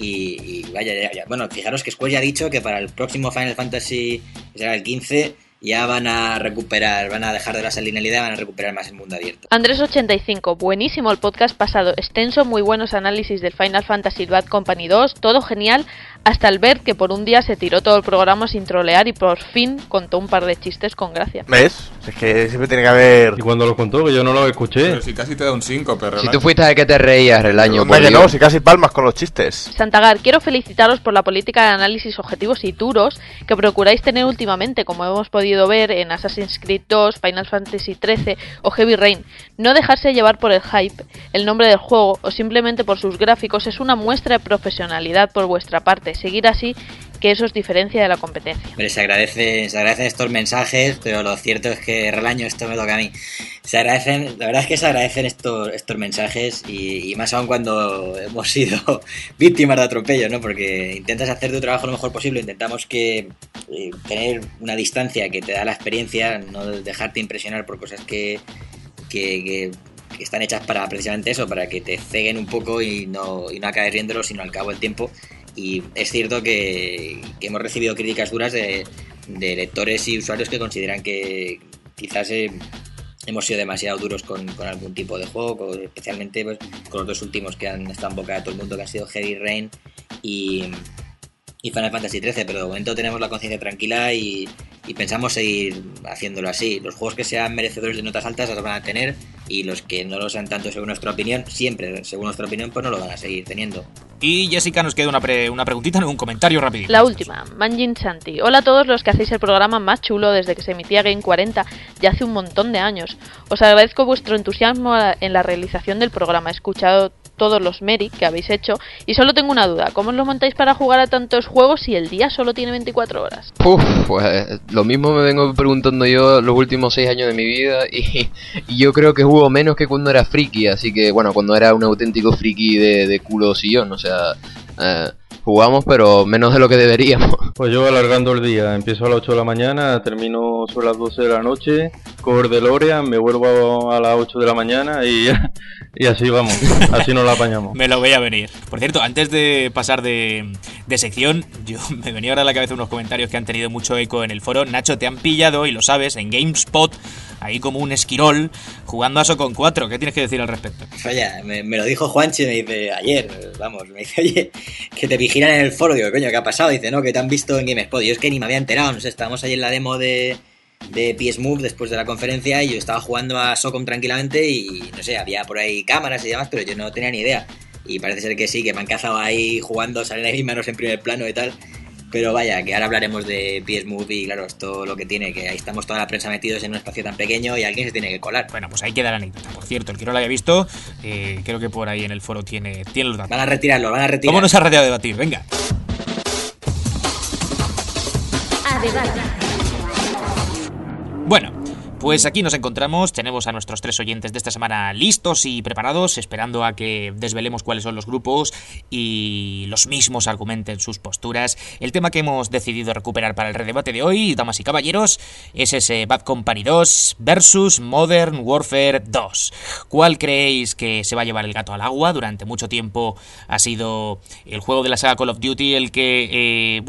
Y vaya, ya. Bueno, fijaros que Square ya ha dicho que para el próximo Final Fantasy, que será el 15, ya van a dejar de la linealidad, van a recuperar más el mundo abierto. Andrés85, buenísimo el podcast pasado, extenso, muy buenos análisis del Final Fantasy Bad Company 2, todo genial, hasta el Bert que por un día se tiró todo el programa sin trolear y por fin contó un par de chistes con gracia. ¿Ves? Es que siempre tiene que haber... ¿Y cuando lo contó? Que yo no lo escuché. Pero si casi te da un 5, pero... Si tú fuiste a que te reías el año. Hombre, que no, si casi palmas con los chistes. Santagar, quiero felicitaros por la política de análisis objetivos y duros que procuráis tener últimamente, como hemos podido ver en Assassin's Creed 2, Final Fantasy XIII o Heavy Rain. No dejarse llevar por el hype, el nombre del juego o simplemente por sus gráficos es una muestra de profesionalidad por vuestra parte. Seguir así, que eso os diferencia de la competencia. Hombre, se agradecen estos mensajes, pero lo cierto es que Relaño, esto me toca a mí. La verdad es que se agradecen estos mensajes y más aún cuando hemos sido víctimas de atropello, ¿no? Porque intentas hacer tu trabajo lo mejor posible, intentamos que tener una distancia que te da la experiencia, no dejarte impresionar por cosas que están hechas para precisamente eso, para que te ceguen un poco y no acabes riéndolo, sino al cabo del tiempo. Y es cierto que hemos recibido críticas duras de lectores y usuarios que consideran que quizás hemos sido demasiado duros con algún tipo de juego, especialmente pues, con los dos últimos que han estado en boca de todo el mundo, que han sido Heavy Rain y Final Fantasy XIII, pero de momento tenemos la conciencia tranquila y pensamos seguir haciéndolo así. Los juegos que sean merecedores de notas altas las van a tener, y los que no lo sean tanto según nuestra opinión, siempre según nuestra opinión, pues no lo van a seguir teniendo. Y Jessica, nos queda una preguntita, un comentario rapidito. La última, Manjin Santi. Hola a todos los que hacéis el programa más chulo desde que se emitía Game 40 ya hace un montón de años. Os agradezco vuestro entusiasmo en la realización del programa. He escuchado todos los Meri que habéis hecho y solo tengo una duda. ¿Cómo os lo montáis para jugar a tantos juegos si el día solo tiene 24 horas? Pues lo mismo me vengo preguntando yo los últimos 6 años de mi vida y yo creo que juego menos que cuando era friki, así que bueno, cuando era un auténtico friki de culo sillón, o sea, jugamos pero menos de lo que deberíamos. Pues yo alargando el día, empiezo a las 8 de la mañana, termino sobre las 12 de la noche, cojo el DeLorean, me vuelvo a las 8 de la mañana y así vamos, así nos la apañamos. Me lo veía venir. Por cierto, antes de pasar de sección, me venía ahora a la cabeza unos comentarios que han tenido mucho eco en el foro. Nacho, te han pillado, y lo sabes, en GameSpot, ahí como un esquirol, jugando a Socon 4. ¿Qué tienes que decir al respecto? Vaya, me lo dijo Juanchi, me dice ayer, me dice, oye, que te vigilan en el foro. Digo, coño, ¿qué ha pasado? Dice, no, que te han visto en GameSpot. Yo es que ni me había enterado, no sé, estábamos ahí en la demo de PS Move después de la conferencia y yo estaba jugando a Socom tranquilamente y no sé, había por ahí cámaras y demás, pero yo no tenía ni idea. Y parece ser que sí, que me han cazado ahí jugando, salen ahí mis manos en primer plano y tal. Pero vaya, que ahora hablaremos de PS Move y claro, esto lo que tiene, que ahí estamos toda la prensa metidos en un espacio tan pequeño y alguien se tiene que colar. Bueno, pues ahí queda la anécdota. Por cierto, el que no lo haya visto, creo que por ahí en el foro tiene los datos. Van a retirarlo. ¿Cómo nos ha retirado de debatir? Venga. A debate. Bueno, pues aquí nos encontramos, tenemos a nuestros 3 oyentes de esta semana listos y preparados, esperando a que desvelemos cuáles son los grupos y los mismos argumenten sus posturas. El tema que hemos decidido recuperar para el redebate de hoy, damas y caballeros, es ese Bad Company 2 versus Modern Warfare 2. ¿Cuál creéis que se va a llevar el gato al agua? Durante mucho tiempo ha sido el juego de la saga Call of Duty el que,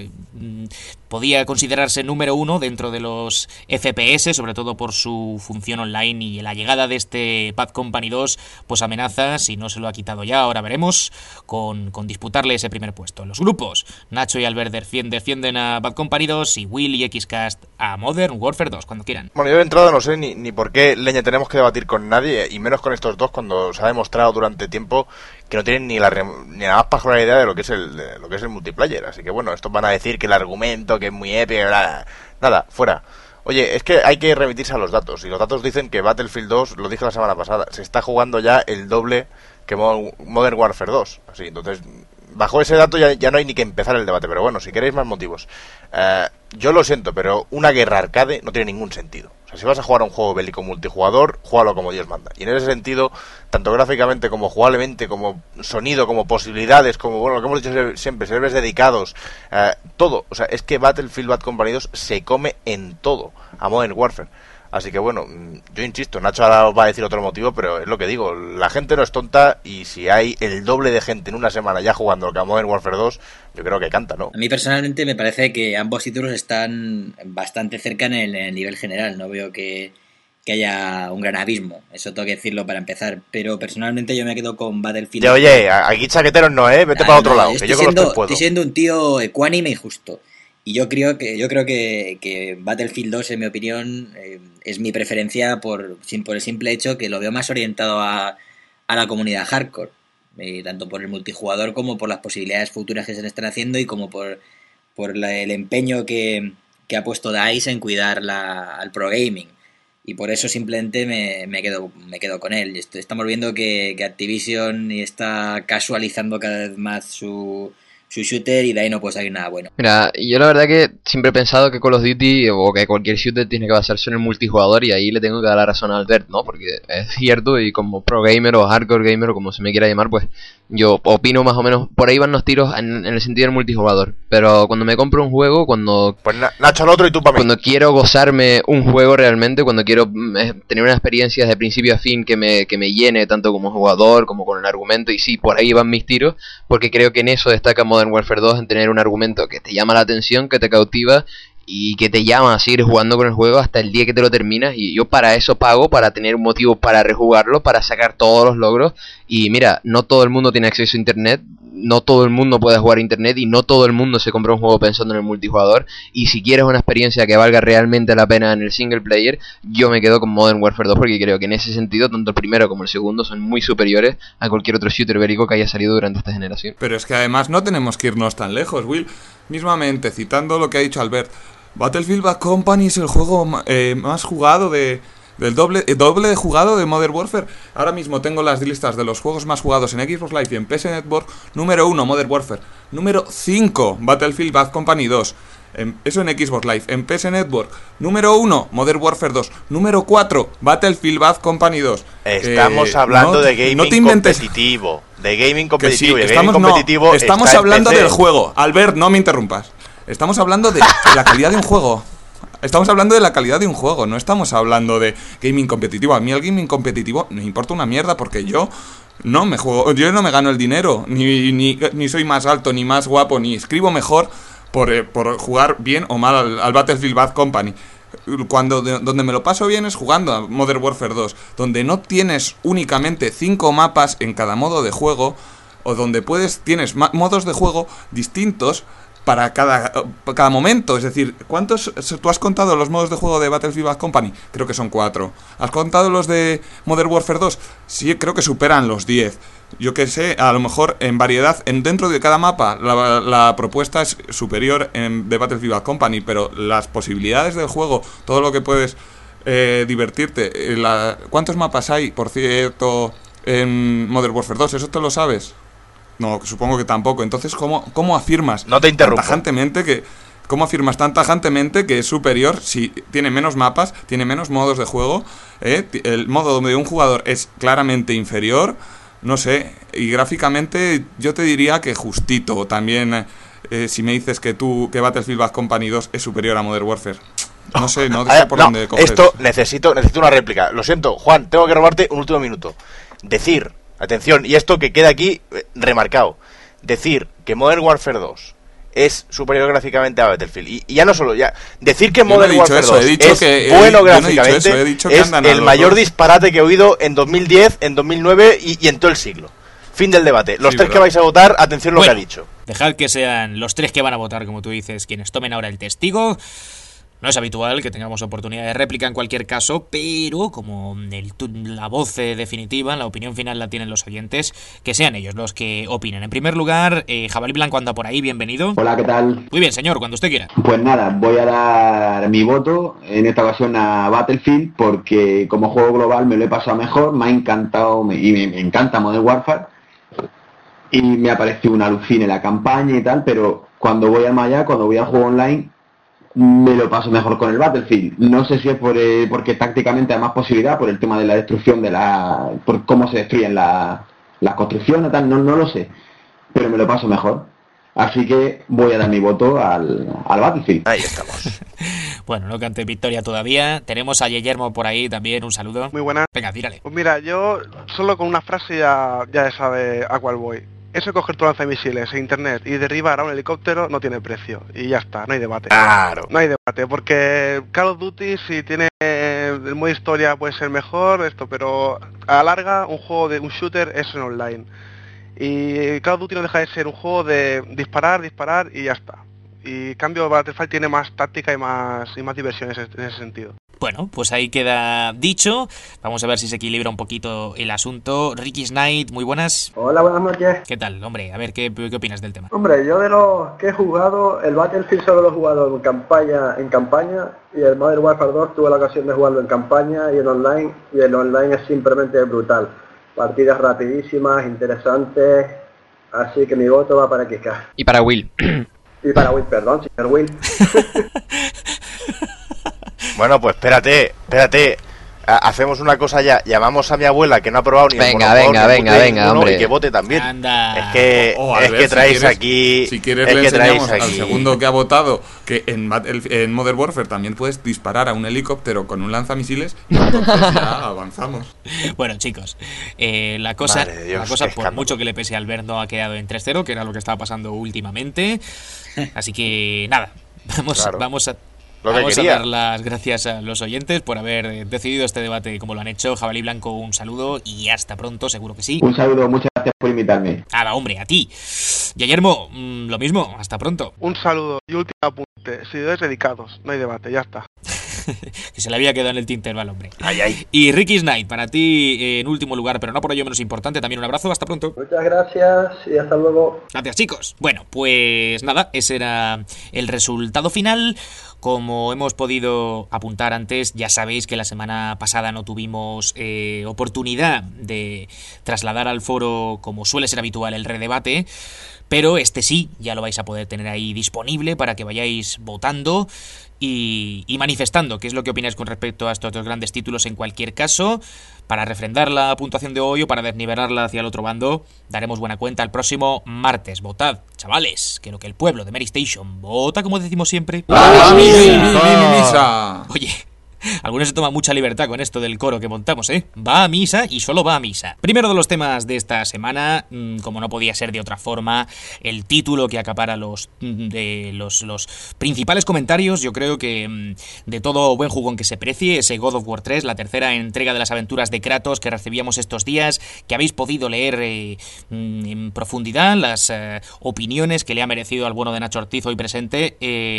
podía considerarse número 1 dentro de los FPS, sobre todo por su función online, y la llegada de este Bad Company 2 pues amenaza, si no se lo ha quitado ya, ahora veremos, con disputarle ese primer puesto. En los grupos, Nacho y Albert defienden a Bad Company 2 y Will y Xcast a Modern Warfare 2, cuando quieran. Bueno, yo de entrada no sé ni por qué leña tenemos que debatir con nadie, y menos con estos dos, cuando se ha demostrado durante tiempo que no tienen ni la más pajolera idea de lo que es el multiplayer. Así que bueno, estos van a decir que el argumento, que es muy épico, nada, fuera. Oye, es que hay que remitirse a los datos, y los datos dicen que Battlefield 2, lo dije la semana pasada, se está jugando ya el doble que Modern Warfare 2. Así, entonces, bajo ese dato ya no hay ni que empezar el debate, pero bueno, si queréis más motivos. Yo lo siento, pero una guerra arcade no tiene ningún sentido. O sea, si vas a jugar a un juego bélico multijugador, júgalo como Dios manda. Y en ese sentido, tanto gráficamente como jugablemente, como sonido, como posibilidades, como bueno, lo que hemos dicho siempre, servers dedicados, todo. O sea, es que Battlefield Bad Company 2 se come en todo a Modern Warfare. Así que bueno, yo insisto, Nacho ahora os va a decir otro motivo, pero es lo que digo, la gente no es tonta, y si hay el doble de gente en una semana ya jugando lo que a Modern Warfare 2, yo creo que canta, ¿no? A mí personalmente me parece que ambos títulos están bastante cerca en el nivel general, no veo que haya un gran abismo, eso tengo que decirlo para empezar, pero personalmente yo me quedo con Battlefield. Oye, aquí chaqueteros no, vete para otro lado, que yo con los tres puedo. Estoy siendo un tío ecuánime y justo. Y yo creo que Battlefield 2, en mi opinión, es mi preferencia por el simple hecho que lo veo más orientado a la comunidad hardcore, tanto por el multijugador como por las posibilidades futuras que se le están haciendo y como por el empeño que ha puesto DICE en cuidar al pro gaming. Y por eso simplemente me quedo con él. Estamos viendo que Activision está casualizando cada vez más su shooter, y de ahí no puede salir nada bueno. Mira, yo la verdad que siempre he pensado que Call of Duty o que cualquier shooter tiene que basarse en el multijugador, y ahí le tengo que dar la razón a Albert, ¿no? Porque es cierto, y como pro gamer o hardcore gamer o como se me quiera llamar, pues yo opino más o menos, por ahí van los tiros en el sentido del multijugador. Pero cuando me compro un juego, pues Nacho al otro y tú para mí. Cuando quiero gozarme un juego realmente, cuando quiero tener una experiencia de principio a fin que me llene tanto como jugador como con el argumento, y sí, por ahí van mis tiros, porque creo que en eso destaca Modern Warfare 2, en tener un argumento que te llama la atención, que te cautiva y que te llama a seguir jugando con el juego hasta el día que te lo terminas. Y yo para eso pago, para tener un motivo para rejugarlo, para sacar todos los logros. Y mira, no todo el mundo tiene acceso a internet, no todo el mundo puede jugar a internet y no todo el mundo se compra un juego pensando en el multijugador. Y si quieres una experiencia que valga realmente la pena en el single player, yo me quedo con Modern Warfare 2, porque creo que en ese sentido tanto el primero como el segundo son muy superiores a cualquier otro shooter bélico que haya salido durante esta generación. Pero es que además no tenemos que irnos tan lejos, Will. Mismamente, citando lo que ha dicho Albert, Battlefield Bad Company es el juego más jugado del doble de jugado de Modern Warfare. Ahora mismo tengo las listas de los juegos más jugados en Xbox Live y en PS Network. Número 1, Modern Warfare. Número 5, Battlefield Bad Company 2. Eso en Xbox Live. En PS Network, número 1, Modern Warfare 2. Número 4, Battlefield Bad Company 2. Estamos hablando de gaming competitivo. De gaming competitivo. Que sí, y gaming competitivo estamos hablando del juego. Albert, no me interrumpas. Estamos hablando de la calidad de un juego. Estamos hablando de la calidad de un juego, no estamos hablando de gaming competitivo. A mí el gaming competitivo me importa una mierda, porque yo no me gano el dinero, ni soy más alto, ni más guapo, ni escribo mejor por jugar bien o mal al Battlefield Bad Company. Donde me lo paso bien es jugando a Modern Warfare 2, donde no tienes únicamente 5 mapas en cada modo de juego, o donde tienes modos de juego distintos para cada momento. Es decir, ¿cuántos? ¿Tú has contado los modos de juego de Battlefield Bad Company? Creo que son 4. ¿Has contado los de Modern Warfare 2? Sí, creo que superan los 10. Yo que sé, a lo mejor en variedad, dentro de cada mapa, la propuesta es superior de Battlefield Bad Company, pero las posibilidades del juego, todo lo que puedes divertirte. ¿Cuántos mapas hay, por cierto, en Modern Warfare 2? ¿Eso te lo sabes? No, supongo que tampoco. Entonces, ¿cómo afirmas? No te interrumpo. ¿Cómo afirmas tan tajantemente que es superior si tiene menos mapas, tiene menos modos de juego? El modo donde un jugador es claramente inferior, no sé, y gráficamente yo te diría que justito. También, si me dices que Battlefield Bad Company 2 es superior a Modern Warfare. No sé por dónde coges. Esto necesito una réplica. Lo siento, Juan, tengo que robarte un último minuto. Atención, y esto que queda aquí remarcado. Decir que Modern Warfare 2 es superior gráficamente a Battlefield. Y ya no solo, decir que Modern Warfare 2 es bueno gráficamente es el mayor disparate que he oído en 2010, en 2009 y en todo el siglo. Fin del debate. Los tres que vais a votar, atención lo que ha dicho. Dejad que sean los tres que van a votar, como tú dices, quienes tomen ahora el testigo. No es habitual que tengamos oportunidad de réplica en cualquier caso, pero como la voz definitiva, la opinión final la tienen los oyentes, que sean ellos los que opinen. En primer lugar, Jabalí Blanco anda por ahí, bienvenido. Hola, ¿qué tal? Muy bien, señor, cuando usted quiera. Pues nada, voy a dar mi voto, en esta ocasión a Battlefield, porque como juego global me lo he pasado mejor, me ha encantado, y me encanta Modern Warfare, y me ha parecido una alucine la campaña y tal, pero cuando voy a Maya, cuando voy a juego online, me lo paso mejor con el Battlefield. No sé si es porque tácticamente hay más posibilidad, por el tema de la destrucción por cómo se destruyen las construcciones, tal, no lo sé, pero me lo paso mejor. Así que voy a dar mi voto al Battlefield. Ahí estamos. Bueno, no cante victoria todavía. Tenemos a Guillermo por ahí también, un saludo. Muy buenas. Venga, tírale. Pues mira, yo solo con una frase ya sabe a cuál voy. Eso de coger tu lanzamisiles en internet y derribar a un helicóptero no tiene precio. Y ya está, no hay debate. Claro. No hay debate, porque Call of Duty, si tiene el modo historia, puede ser mejor, pero a la larga un juego de un shooter es en online. Y Call of Duty no deja de ser un juego de disparar y ya está. Y en cambio Battlefield tiene más táctica y más diversión en ese sentido. Bueno, pues ahí queda dicho. Vamos a ver si se equilibra un poquito el asunto. Ricky Knight, muy buenas. Hola, buenas noches. ¿Qué tal, hombre? A ver, ¿qué opinas del tema? Hombre, yo de los que he jugado, el Battlefield solo lo he jugado en campaña, y el Modern Warfare 2 tuve la ocasión de jugarlo en campaña y en online, y el online es simplemente brutal. Partidas rapidísimas, interesantes, así que mi voto va para Kika. Y para Will. Y para Will, perdón, señor Will. Bueno, pues espérate. Hacemos una cosa ya. Llamamos a mi abuela, que no ha probado ni el Monopoly, venga, hombre. Y que vote también. Anda. Es que traéis aquí... Si quieres le enseñamos al segundo que ha votado que en Modern Warfare también puedes disparar a un helicóptero con un lanzamisiles, y entonces ya avanzamos. Bueno, chicos, la cosa por mucho que le pese a Albert, no ha quedado en 3-0, que era lo que estaba pasando últimamente. Así que nada, vamos a Lo que Vamos quería. a dar las gracias a los oyentes por haber decidido este debate como lo han hecho. Jabalí Blanco, un saludo y hasta pronto, seguro que sí. Un saludo, muchas gracias por invitarme. Nada, hombre, a ti. Guillermo, lo mismo, hasta pronto. Un saludo y último apunte. Seguidores dedicados, no hay debate, ya está. Que se le había quedado en el tintero al hombre. Ay, ay. Y Ricky Knight, para ti en último lugar, pero no por ello menos importante, también un abrazo, hasta pronto. Muchas gracias y hasta luego. Gracias, chicos. Bueno, pues nada, ese era el resultado final. Como hemos podido apuntar antes, ya sabéis que la semana pasada no tuvimos oportunidad de trasladar al foro, como suele ser habitual, el redebate, pero este sí, ya lo vais a poder tener ahí disponible para que vayáis votando y manifestando qué es lo que opináis con respecto a estos dos grandes títulos en cualquier caso. Para refrendar la puntuación de hoy o para desnivelarla hacia el otro bando, daremos buena cuenta el próximo martes. Votad, chavales, que lo que el pueblo de Mary Station vota, como decimos siempre. ¡Misa! Oye, algunos se toman mucha libertad con esto del coro que montamos, ¿eh? Va a misa y solo va a misa. Primero de los temas de esta semana, como no podía ser de otra forma, el título que acapara los principales comentarios, yo creo que de todo buen jugón que se precie, ese God of War 3, la tercera entrega de las aventuras de Kratos que recibíamos estos días, que habéis podido leer en profundidad, las opiniones que le ha merecido al bueno de Nacho Ortiz hoy presente.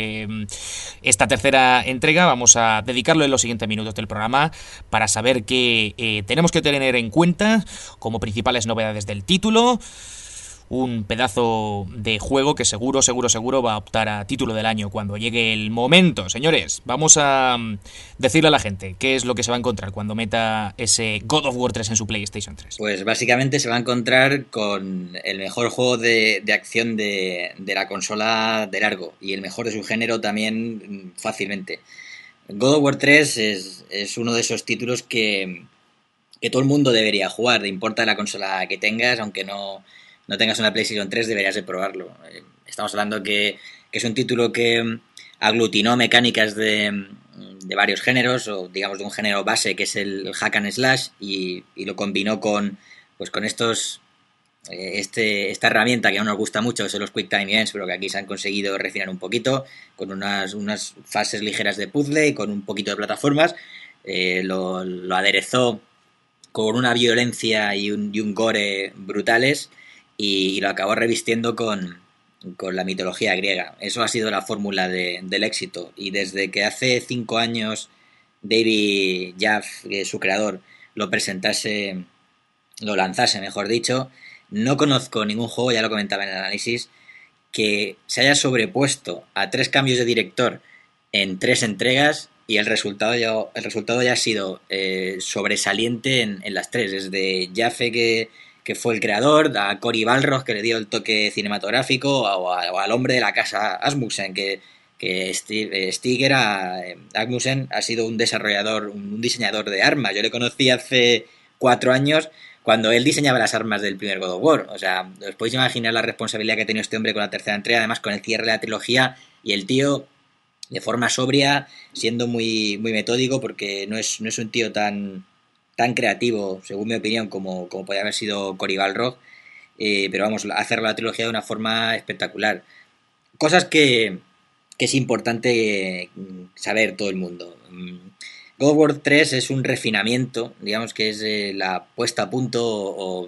Esta tercera entrega vamos a dedicarlo en los siguientes minutos del programa para saber qué tenemos que tener en cuenta como principales novedades del título. Un pedazo de juego que seguro va a optar a título del año cuando llegue el momento. Señores, vamos a decirle a la gente qué es lo que se va a encontrar cuando meta ese God of War 3 en su PlayStation 3. Pues básicamente se va a encontrar con el mejor juego de acción de la consola de largo y el mejor de su género también fácilmente. God of War 3 es uno de esos títulos que todo el mundo debería jugar, no importa la consola que tengas, aunque no tengas una PlayStation 3 deberías de probarlo. Estamos hablando que es un título que aglutinó mecánicas de varios géneros, o digamos de un género base que es el hack and slash, y lo combinó con estos esta herramienta que a uno nos gusta mucho, que son los Quick Time Events, pero que aquí se han conseguido refinar un poquito, con unas fases ligeras de puzzle y con un poquito de plataformas. Lo aderezó con una violencia y un gore brutales, y lo acabó revistiendo con la mitología griega. Eso ha sido la fórmula del éxito, y desde que hace 5 años David Jaffe, su creador, lo lanzase, mejor dicho, no conozco ningún juego, ya lo comentaba en el análisis, que se haya sobrepuesto a 3 cambios de director en 3 entregas y el resultado ya ha sido sobresaliente en las 3. Desde Jaffe, que fue el creador, a Cory Balrog, que le dio el toque cinematográfico, o al hombre de la casa Asmussen, que Stig Asmussen ha sido un desarrollador, un diseñador de armas. Yo le conocí hace 4 años cuando él diseñaba las armas del primer God of War. O sea, os podéis imaginar la responsabilidad que ha tenido este hombre con la tercera entrega, además con el cierre de la trilogía, y el tío, de forma sobria, siendo muy, muy metódico, porque no es un tío tan creativo, según mi opinión, como podía haber sido Cory Balrog, pero vamos, hacer la trilogía de una forma espectacular. Cosas que es importante saber todo el mundo. God of War 3 es un refinamiento, digamos que es la puesta a punto o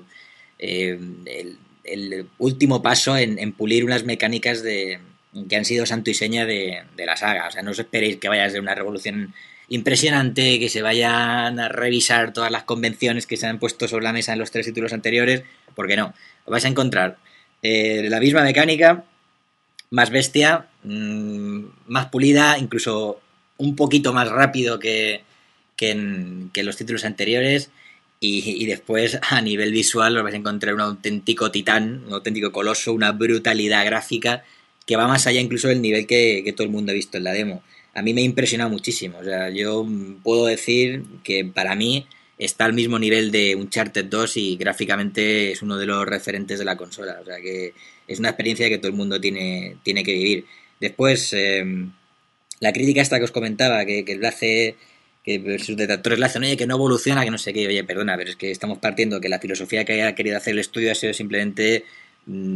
el último paso en pulir unas mecánicas que han sido santo y seña de la saga. O sea, no os esperéis que vaya a ser una revolución impresionante, que se vayan a revisar todas las convenciones que se han puesto sobre la mesa en los 3 títulos anteriores, porque no. Os vais a encontrar la misma mecánica, más bestia, más pulida, incluso un poquito más rápido que en los títulos anteriores, y después a nivel visual os vais a encontrar un auténtico titán, un auténtico coloso, una brutalidad gráfica que va más allá incluso del nivel que todo el mundo ha visto en la demo. A mí me ha impresionado muchísimo. O sea, yo puedo decir que para mí está al mismo nivel de Uncharted 2 y gráficamente es uno de los referentes de la consola. O sea, que es una experiencia que todo el mundo tiene que vivir. Después, la crítica esta que os comentaba, que sus detractores le hacen, oye, que no evoluciona, que no sé qué. Oye, perdona, pero es que estamos partiendo que la filosofía que haya querido hacer el estudio ha sido simplemente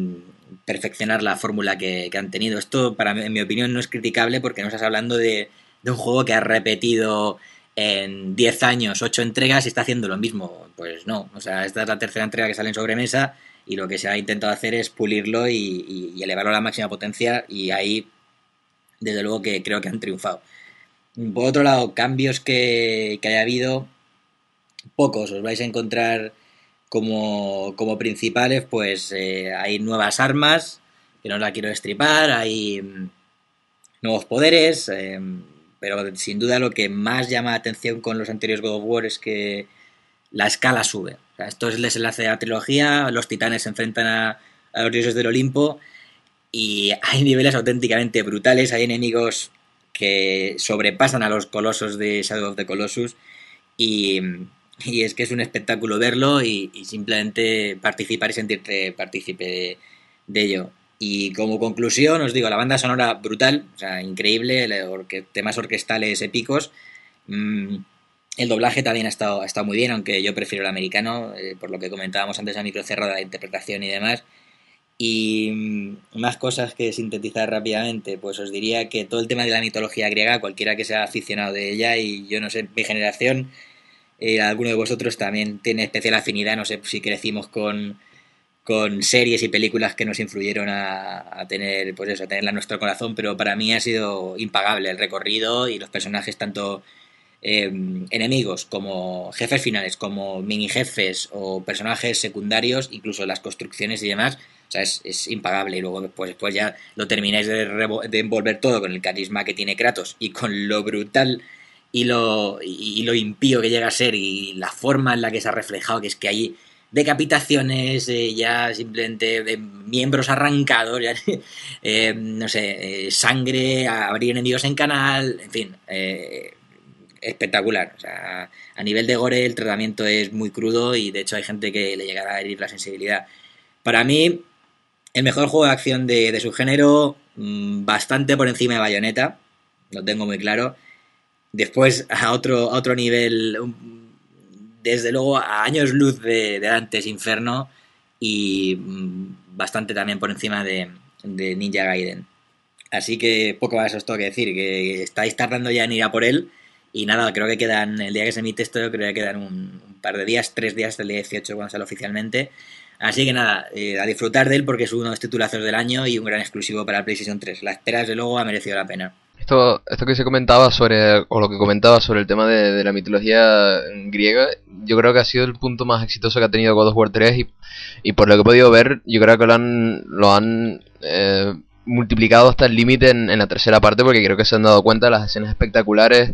perfeccionar la fórmula que han tenido. Esto, en mi opinión, no es criticable, porque no estás hablando de de un juego que ha repetido en 10 años 8 entregas y está haciendo lo mismo. Pues no, o sea, esta es la tercera entrega que sale en sobremesa y lo que se ha intentado hacer es pulirlo y elevarlo a la máxima potencia, y ahí desde luego que creo que han triunfado. Por otro lado, cambios que haya habido, pocos os vais a encontrar como principales. Pues hay nuevas armas, que no la quiero destripar, hay nuevos poderes, pero sin duda lo que más llama la atención con los anteriores God of War es que la escala sube. O sea, esto es el desenlace de la trilogía, los titanes se enfrentan a los dioses del Olimpo y hay niveles auténticamente brutales, hay enemigos que sobrepasan a los colosos de Shadow of the Colossus y es que es un espectáculo verlo y simplemente participar y sentirte partícipe de ello. Y como conclusión os digo, la banda sonora brutal, o sea, increíble, temas orquestales épicos. El doblaje también ha estado muy bien, aunque yo prefiero el americano, por lo que comentábamos antes a micro cerrado, la interpretación y demás. Y más cosas que sintetizar rápidamente, pues os diría que todo el tema de la mitología griega, cualquiera que sea aficionado de ella, y yo no sé, mi generación, alguno de vosotros también tiene especial afinidad, no sé si crecimos con series y películas que nos influyeron a tener, pues eso, a tenerla en nuestro corazón, pero para mí ha sido impagable el recorrido y los personajes, tanto enemigos como jefes finales, como mini jefes o personajes secundarios, incluso las construcciones y demás. O sea, es impagable. Y luego después ya lo termináis de envolver todo con el carisma que tiene Kratos y con lo brutal y lo impío que llega a ser y la forma en la que se ha reflejado, que es que hay decapitaciones, ya simplemente de miembros arrancados, ya, no sé, sangre, abrir enemigos en canal, en fin, espectacular. O sea, a nivel de gore el tratamiento es muy crudo y de hecho hay gente que le llegará a herir la sensibilidad. Para mí, el mejor juego de acción de su género, bastante por encima de Bayonetta, lo tengo muy claro. Después a otro nivel, desde luego a años luz de Dante's Inferno, y bastante también por encima de Ninja Gaiden. Así que poco más os tengo que decir, que estáis tardando ya en ir a por él. Y nada, creo que quedan, el día que se emite esto, creo que quedan un par de días, 3 días del día 18 cuando sale oficialmente. Así que nada, a disfrutar de él porque es uno de los titulazos del año y un gran exclusivo para el PlayStation 3. La espera, desde luego, ha merecido la pena. Esto que se comentaba sobre, o lo que comentaba sobre el tema de la mitología griega, yo creo que ha sido el punto más exitoso que ha tenido God of War 3 y por lo que he podido ver, yo creo que lo han multiplicado hasta el límite en la tercera parte, porque creo que se han dado cuenta de las escenas espectaculares.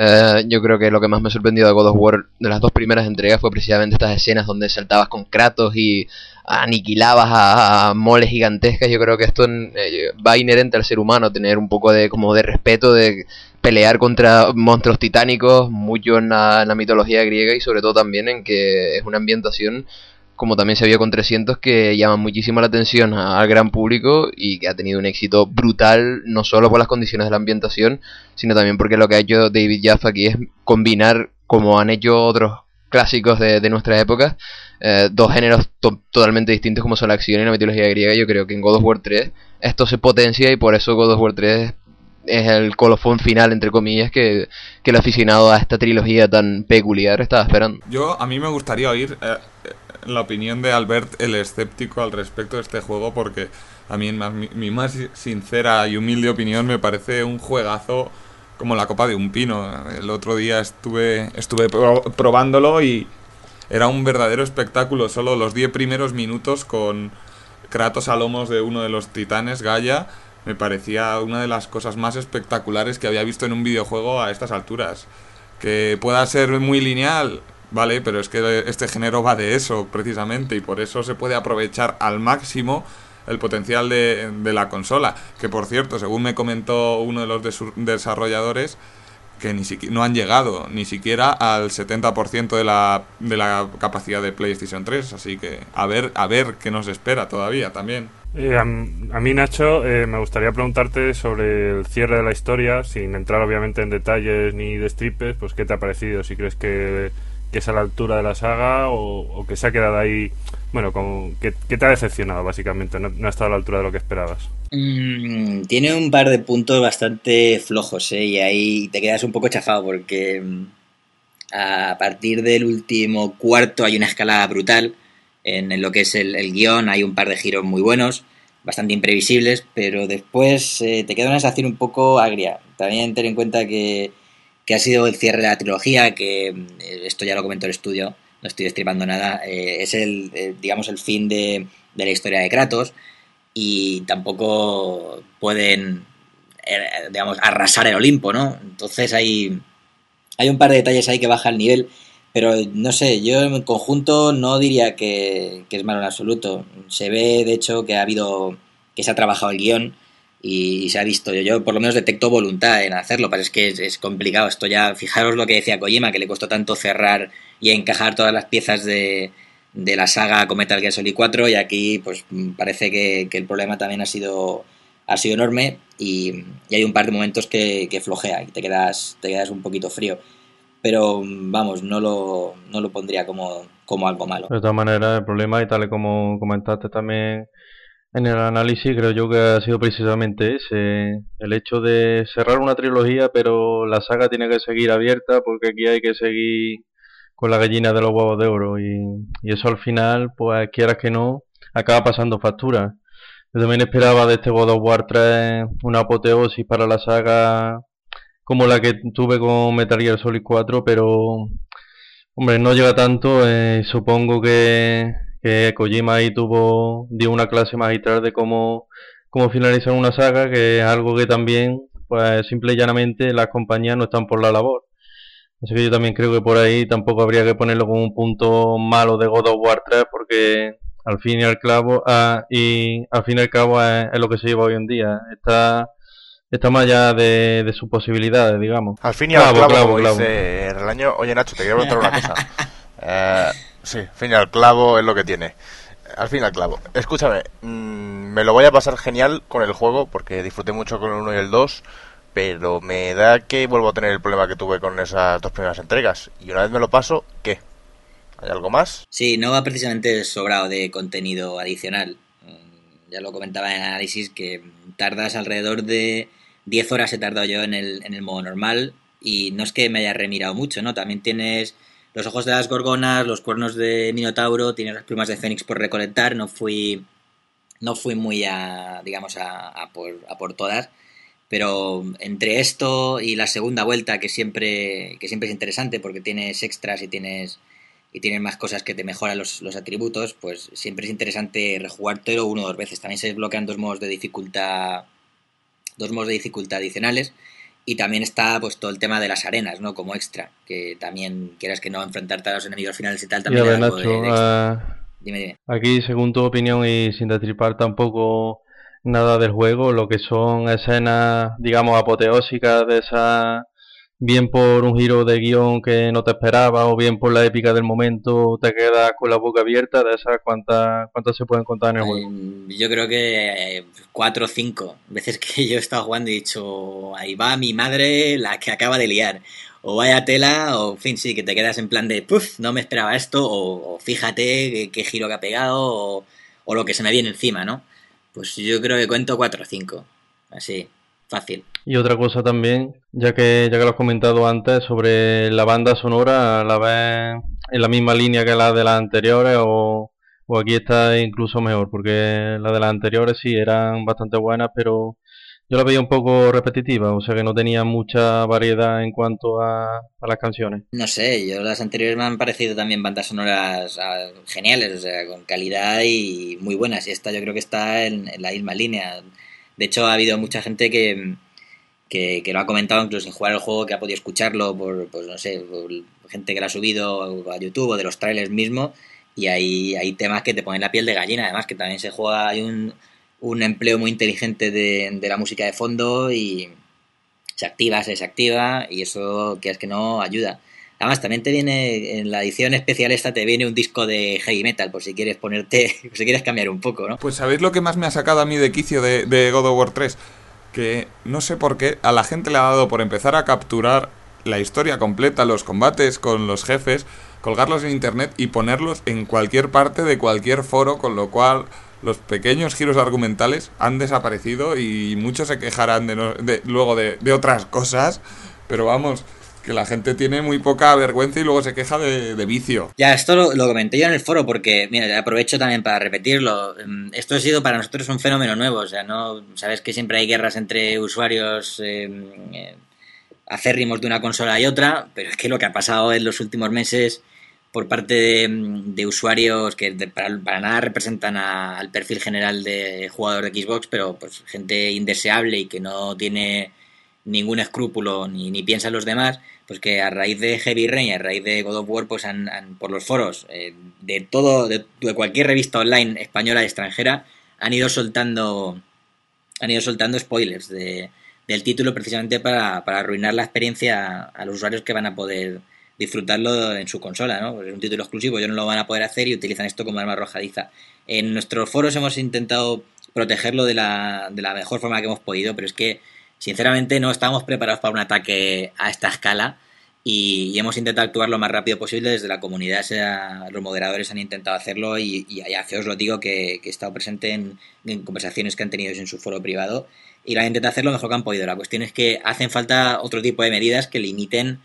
Yo creo que lo que más me ha sorprendido de God of War de las dos primeras entregas fue precisamente estas escenas donde saltabas con Kratos y aniquilabas a moles gigantescas. Yo creo que esto va inherente al ser humano, tener un poco de respeto, de pelear contra monstruos titánicos, mucho en la mitología griega, y sobre todo también en que es una ambientación, como también se vio con 300, que llama muchísimo la atención al gran público y que ha tenido un éxito brutal, no solo por las condiciones de la ambientación, sino también porque lo que ha hecho David Jaffe aquí es combinar, como han hecho otros clásicos de nuestra época, dos géneros totalmente distintos como son la acción y la mitología griega. Yo creo que en God of War 3 esto se potencia y por eso God of War 3 es el colofón final, entre comillas, que el aficionado a esta trilogía tan peculiar estaba esperando. A mí me gustaría oír la opinión de Albert, el escéptico, al respecto de este juego, porque a mí, mi más sincera y humilde opinión, me parece un juegazo como la copa de un pino. El otro día estuve probándolo y era un verdadero espectáculo. Solo los 10 primeros minutos con Kratos a lomos de uno de los titanes, Gaia, me parecía una de las cosas más espectaculares que había visto en un videojuego a estas alturas. Que pueda ser muy lineal, vale, pero es que este género va de eso precisamente, y por eso se puede aprovechar al máximo el potencial de la consola. Que por cierto, según me comentó uno de los desarrolladores, que no han llegado ni siquiera al 70% de la capacidad de PlayStation 3, así que a ver qué nos espera todavía también. A mí, Nacho, me gustaría preguntarte sobre el cierre de la historia, sin entrar obviamente en detalles ni destripes, pues qué te ha parecido, si crees que es a la altura de la saga o que se ha quedado ahí, bueno, ¿qué te ha decepcionado básicamente? No ha estado a la altura de lo que esperabas. Tiene un par de puntos bastante flojos, ¿eh? Y ahí te quedas un poco chafado porque a partir del último cuarto hay una escalada brutal en lo que es el guión, hay un par de giros muy buenos, bastante imprevisibles, pero después te queda una sensación un poco agria. También ten en cuenta que ha sido el cierre de la trilogía, que esto ya lo comentó el estudio, no estoy destripando nada, es digamos el fin de la historia de Kratos, y tampoco pueden digamos arrasar el Olimpo, ¿no? Entonces hay un par de detalles ahí que baja el nivel, pero no sé, yo en conjunto no diría que es malo en absoluto. Se ve de hecho que se ha trabajado el guión y se ha visto, yo por lo menos detecto voluntad en hacerlo, pero es que es complicado esto ya. Fijaros lo que decía Kojima, que le costó tanto cerrar y encajar todas las piezas de la saga con Metal Gear Solid 4, y aquí pues parece que el problema también ha sido enorme, y hay un par de momentos que flojea y te quedas un poquito frío, pero vamos, no lo pondría como algo malo. De todas maneras, el problema, y tal y como comentaste también en el análisis, creo yo que ha sido precisamente ese, el hecho de cerrar una trilogía, pero la saga tiene que seguir abierta porque aquí hay que seguir con la gallina de los huevos de oro, y eso al final, pues quieras que no, acaba pasando factura. Yo también esperaba de este God of War 3 una apoteosis para la saga como la que tuve con Metal Gear Solid 4, pero hombre, no llega tanto. Supongo que Kojima ahí dio una clase magistral de cómo finalizar una saga, que es algo que también, pues simple y llanamente, las compañías no están por la labor. Así que yo también creo que por ahí tampoco habría que ponerlo como un punto malo de God of War 3, porque al fin y al cabo, es lo que se lleva hoy en día. Está más allá de sus posibilidades, digamos. Al fin y al clavo, como dice Relaño. Oye, Nacho, te quiero preguntar una cosa. Sí, al fin y al clavo es lo que tiene. Al fin y al clavo. Escúchame, me lo voy a pasar genial con el juego, porque disfruté mucho con el 1 y el 2, pero me da que vuelvo a tener el problema que tuve con esas dos primeras entregas. Y una vez me lo paso, ¿qué? ¿Hay algo más? Sí, no va precisamente sobrado de contenido adicional. Ya lo comentaba en el análisis, que tardas alrededor de 10 horas he tardado yo en el modo normal, y no es que me haya remirado mucho, ¿no? También tienes los ojos de las gorgonas, los cuernos de Minotauro, tienes las plumas de Fénix por recolectar. No fui muy a por todas, pero entre esto y la segunda vuelta, que siempre es interesante porque tienes extras y tienes más cosas que te mejoran los atributos, pues siempre es interesante rejugártelo 1 o 2 veces. También se desbloquean dos modos de dificultad adicionales, y también está pues todo el tema de las arenas, ¿no? Como extra, que también, quieras que no, enfrentarte a los enemigos finales y tal, también y a da ver, algo Nacho, de extra. Dime. Aquí, según tu opinión y sin destripar tampoco nada del juego, lo que son escenas, digamos, apoteósicas de esas, bien por un giro de guión que no te esperaba, o bien por la épica del momento, te quedas con la boca abierta. De esas, ¿cuántas se pueden contar en el juego? Yo creo que 4 o 5 veces que yo he estado jugando y he dicho, ahí va mi madre, la que acaba de liar, o vaya tela, o en fin, sí, que te quedas en plan de, puf, no me esperaba esto, o fíjate qué giro que ha pegado, o lo que se me viene encima, ¿no? Pues yo creo que cuento 4 o 5, así, fácil. Y otra cosa también, ya que lo has comentado antes, sobre la banda sonora, ¿la ves en la misma línea que la de las anteriores, o aquí está incluso mejor? Porque las de las anteriores sí eran bastante buenas, pero yo la veía un poco repetitiva, o sea que no tenía mucha variedad en cuanto a las canciones. No sé, yo las anteriores me han parecido también bandas sonoras geniales, o sea, con calidad y muy buenas, y esta yo creo que está en la misma línea. De hecho, ha habido mucha gente que lo ha comentado incluso sin jugar el juego, que ha podido escucharlo por gente que lo ha subido a YouTube o de los trailers mismo, y hay temas que te ponen la piel de gallina. Además que también se juega, hay un empleo muy inteligente de la música de fondo, y se activa, se desactiva, y eso, que es que no, ayuda. Además también te viene, en la edición especial esta, te viene un disco de heavy metal, por si quieres si quieres cambiar un poco, ¿no? Pues ¿sabéis lo que más me ha sacado a mí de quicio de God of War 3? Que no sé por qué a la gente le ha dado por empezar a capturar la historia completa, los combates con los jefes, colgarlos en internet y ponerlos en cualquier parte de cualquier foro, con lo cual los pequeños giros argumentales han desaparecido y muchos se quejarán luego de otras cosas, pero vamos, que la gente tiene muy poca vergüenza y luego se queja de vicio. Ya, esto lo comenté yo en el foro porque, mira, aprovecho también para repetirlo. Esto ha sido para nosotros un fenómeno nuevo, o sea, no sabes que siempre hay guerras entre usuarios acérrimos de una consola y otra, pero es que lo que ha pasado en los últimos meses por parte de usuarios que para nada representan al perfil general de jugador de Xbox, pero pues gente indeseable y que no tiene ningún escrúpulo ni piensa en los demás, pues que a raíz de Heavy Rain y a raíz de God of War, pues han por los foros de cualquier revista online española y extranjera han ido soltando spoilers del título precisamente para arruinar la experiencia a los usuarios que van a poder disfrutarlo en su consola, ¿no? Porque es un título exclusivo, ellos no lo van a poder hacer y utilizan esto como arma arrojadiza. En nuestros foros hemos intentado protegerlo de la mejor forma que hemos podido, pero es que sinceramente no estábamos preparados para un ataque a esta escala y hemos intentado actuar lo más rápido posible desde la comunidad. Los moderadores han intentado hacerlo y a fe os lo digo que he estado presente en conversaciones que han tenido en su foro privado y lo han intentado hacer lo mejor que han podido. La cuestión es que hacen falta otro tipo de medidas que limiten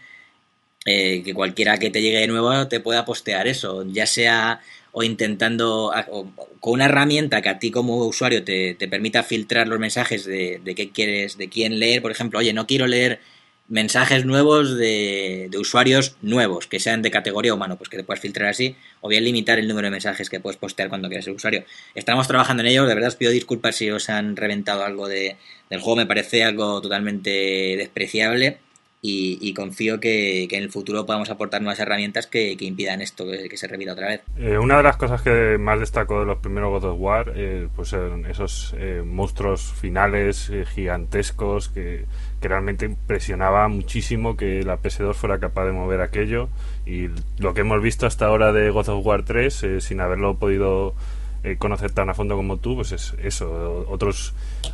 que cualquiera que te llegue de nuevo te pueda postear eso, ya sea o intentando o con una herramienta que a ti como usuario te permita filtrar los mensajes de qué quieres, de quién leer. Por ejemplo, oye, no quiero leer mensajes nuevos de usuarios nuevos que sean de categoría humano, pues que te puedas filtrar así, o bien limitar el número de mensajes que puedes postear cuando quieras ser usuario. Estamos trabajando en ello, de verdad os pido disculpas si os han reventado algo del juego, me parece algo totalmente despreciable. Y confío que en el futuro podamos aportar nuevas herramientas que impidan esto, que se repita otra vez. Una de las cosas que más destacó de los primeros God of War pues eran esos monstruos finales gigantescos que realmente impresionaba muchísimo que la PS2 fuera capaz de mover aquello, y lo que hemos visto hasta ahora de God of War 3 sin haberlo podido conocer tan a fondo como tú, pues es eso, otros,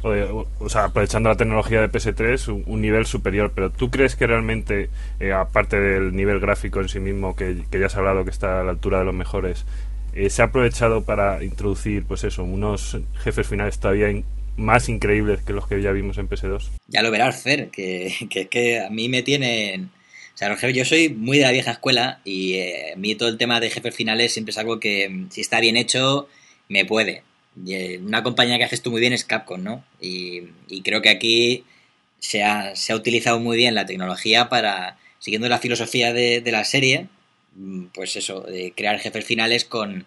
o sea, aprovechando la tecnología de PS3 un nivel superior. Pero ¿tú crees que realmente, aparte del nivel gráfico en sí mismo, que ya has hablado que está a la altura de los mejores, se ha aprovechado para introducir, pues eso, unos jefes finales todavía más increíbles que los que ya vimos en PS2? Ya lo verás, Fer, que a mí me tienen... O sea, los jefes, yo soy muy de la vieja escuela y a mí todo el tema de jefes finales siempre es algo que, si está bien hecho, me puede. Una compañía que hace esto muy bien es Capcom, ¿no? Y creo que aquí se ha utilizado muy bien la tecnología para, siguiendo la filosofía de la serie, pues eso, de crear jefes finales con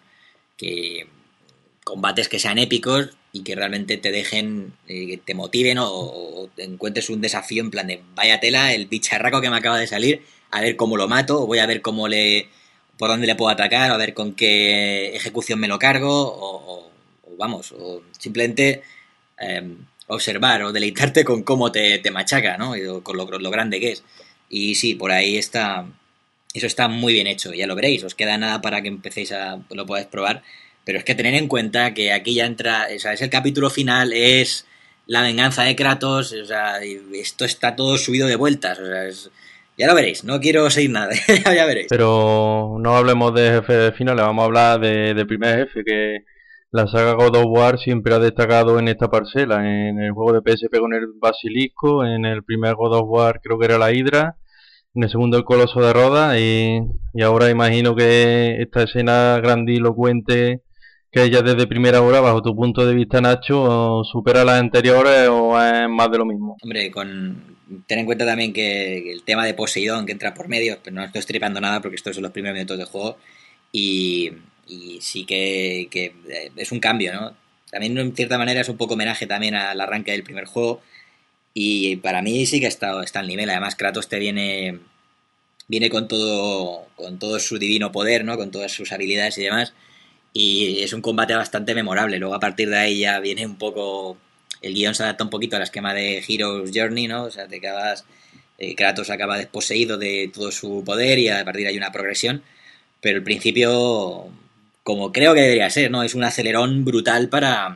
combates que sean épicos y que realmente te dejen, que te motiven o te encuentres un desafío en plan de vaya tela, el bicharraco que me acaba de salir, a ver cómo lo mato, o voy a ver por dónde le puedo atacar, o a ver con qué ejecución me lo cargo, o simplemente observar o deleitarte con cómo te machaca, ¿no? Y con lo grande que es. Y sí, por ahí eso está muy bien hecho, ya lo veréis, os queda nada para que empecéis lo podáis probar, pero es que tened en cuenta que aquí ya entra, o sea, es el capítulo final, es la venganza de Kratos, o sea, y esto está todo subido de vueltas, o sea, ya lo veréis, no quiero seguir nada, ya veréis. Pero no hablemos de jefes finales, vamos a hablar de primer jefe, que la saga God of War siempre ha destacado en esta parcela. En el juego de PSP con el Basilisco, en el primer God of War creo que era la Hidra, en el segundo el Coloso de Rodas, y ahora imagino que esta escena grandilocuente que ya desde primera hora, bajo tu punto de vista, Nacho, supera las anteriores o es más de lo mismo. Hombre, ten en cuenta también que el tema de Poseidón que entra por medio, pero no estoy estripando nada porque estos son los primeros minutos del juego y sí que es un cambio, ¿no? También en cierta manera es un poco homenaje también al arranque del primer juego y para mí sí que está al nivel. Además Kratos te viene con todo su divino poder, ¿no? Con todas sus habilidades y demás, y es un combate bastante memorable. Luego a partir de ahí ya viene un poco, el guión se adapta un poquito al esquema de Hero's Journey, ¿no? O sea, Kratos acaba desposeído de todo su poder y a partir de ahí hay una progresión, pero el principio, como creo que debería ser, ¿no? Es un acelerón brutal para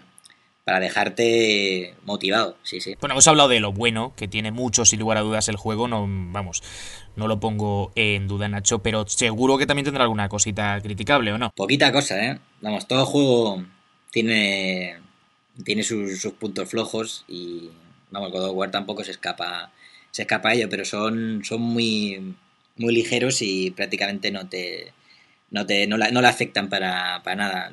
dejarte motivado, sí. Bueno, hemos hablado de lo bueno, que tiene mucho, sin lugar a dudas, el juego, no lo pongo en duda, Nacho, pero seguro que también tendrá alguna cosita criticable, ¿o no? Poquita cosa, ¿eh? Vamos, todo juego tiene sus puntos flojos y, vamos, God of War tampoco se escapa a ello, pero son muy, muy ligeros y prácticamente no le afectan para nada.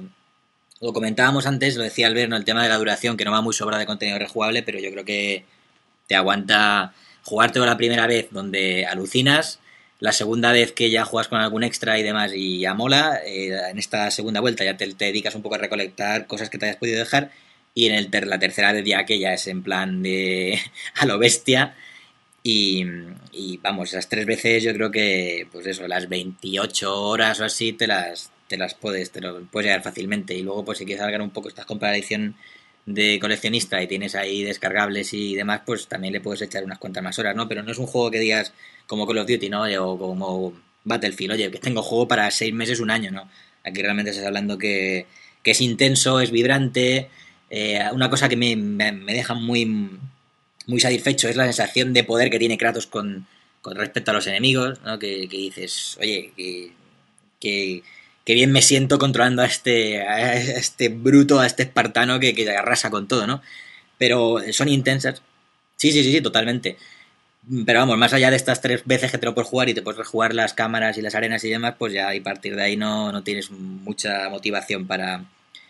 Lo comentábamos antes, lo decía Albert, ¿no? El tema de la duración, que no va muy sobra de contenido rejugable, pero yo creo que te aguanta jugártelo la primera vez donde alucinas, la segunda vez que ya juegas con algún extra y demás y ya mola, en esta segunda vuelta ya te dedicas un poco a recolectar cosas que te hayas podido dejar, y en la tercera vez ya que ya es en plan de a lo bestia. Y vamos, esas 3 veces yo creo que, pues eso, las 28 horas o así te lo puedes llegar fácilmente. Y luego, pues si quieres alargar un poco, estás comprando la edición de coleccionista y tienes ahí descargables y demás, pues también le puedes echar unas cuantas más horas, ¿no? Pero no es un juego que digas como Call of Duty, ¿no? O como Battlefield, oye, que tengo juego para 6 meses, un año, ¿no? Aquí realmente estás hablando que es intenso, es vibrante. Una cosa que me deja muy satisfecho es la sensación de poder que tiene Kratos con respecto a los enemigos, ¿no? Que dices, oye, que bien me siento controlando a este bruto, a este espartano que arrasa con todo, ¿no? Pero son intensas. Sí, totalmente. Pero vamos, más allá de estas 3 veces que te lo puedes jugar y te puedes rejugar las cámaras y las arenas y demás, pues ya a partir de ahí no tienes mucha motivación para